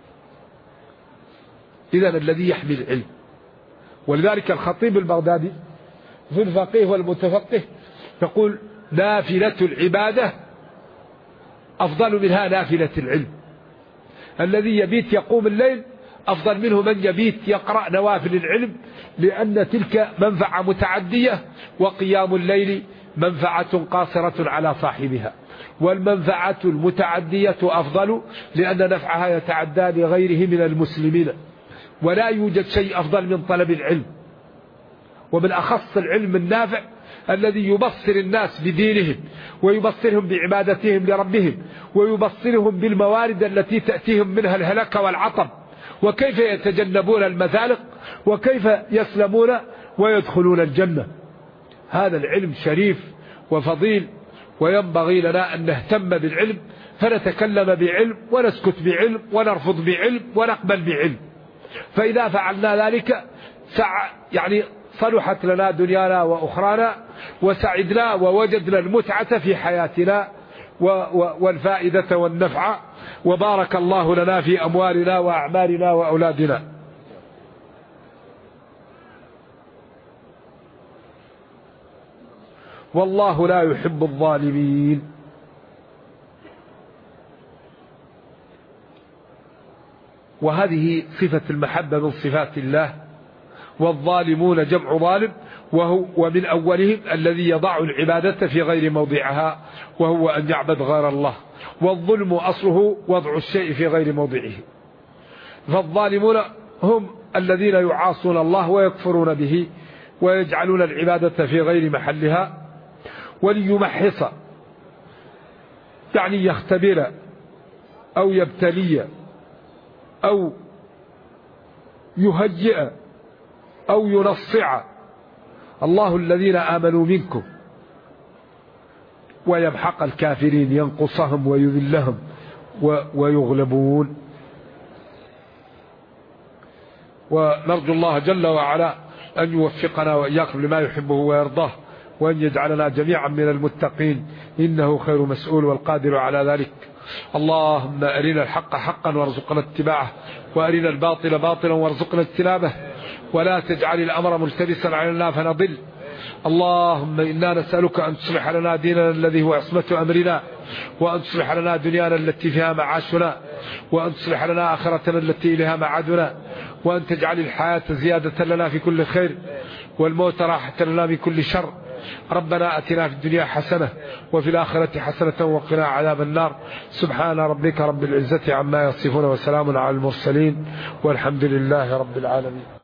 إذن الذي يحمي العلم. ولذلك الخطيب البغدادي في الفقيه والمتفقه يقول نافلة العبادة أفضل منها نافلة العلم. الذي يبيت يقوم الليل أفضل منه من يبيت يقرأ نوافل العلم، لأن تلك منفعة متعدية وقيام الليل منفعة قاصرة على صاحبها، والمنفعة المتعدية أفضل لأن نفعها يتعدى لغيره من المسلمين. ولا يوجد شيء أفضل من طلب العلم، ومن أخص العلم النافع الذي يبصر الناس بدينهم ويبصرهم بعبادتهم لربهم ويبصرهم بالموارد التي تأتيهم منها الهلك والعطب وكيف يتجنبون المذالق وكيف يسلمون ويدخلون الجنة. هذا العلم شريف وفضيل، وينبغي لنا أن نهتم بالعلم، فنتكلم بعلم ونسكت بعلم ونرفض بعلم ونقبل بعلم. فإذا فعلنا ذلك صلحت لنا دنيانا وأخرانا، وسعدنا ووجدنا المتعة في حياتنا والفائدة والنفع، وبارك الله لنا في أموالنا وأعمالنا وأولادنا. والله لا يحب الظالمين. وهذه صفة المحبة من صفات الله. والظالمون جمع ظالم، ومن أولهم الذي يضع العبادة في غير موضعها وهو أن يعبد غير الله. والظلم أصله وضع الشيء في غير موضعه. فالظالمون هم الذين يعاصون الله ويكفرون به ويجعلون العبادة في غير محلها. وليمحص يعني يختبر أو يبتلي أو يهجئ أو ينصع الله الذين آمنوا منكم ويمحق الكافرين، ينقصهم ويذلهم ويغلبون. ونرجو الله جل وعلا أن يوفقنا وإياكم لما يحبه ويرضاه، وأن يجعلنا جميعا من المتقين، إنه خير مسؤول والقادر على ذلك. اللهم أرنا الحق حقا وارزقنا اتباعه، وأرنا الباطل باطلا وارزقنا اجتنابه، ولا تجعل الأمر ملتبسا علينا فنضل. اللهم إنا نسألك أن تصلح لنا ديننا الذي هو عصمة أمرنا، وأن تصلح لنا دنيانا التي فيها معاشنا، وأن تصلح لنا آخرتنا التي إليها معادنا، وأن تجعل الحياة زيادة لنا في كل خير والموت راحة لنا من كل شر. ربنا أتنا في الدنيا حسنة وفي الآخرة حسنة وقنا عذاب النار. سبحان ربك رب العزة عما يصفون وسلام على المرسلين والحمد لله رب العالمين.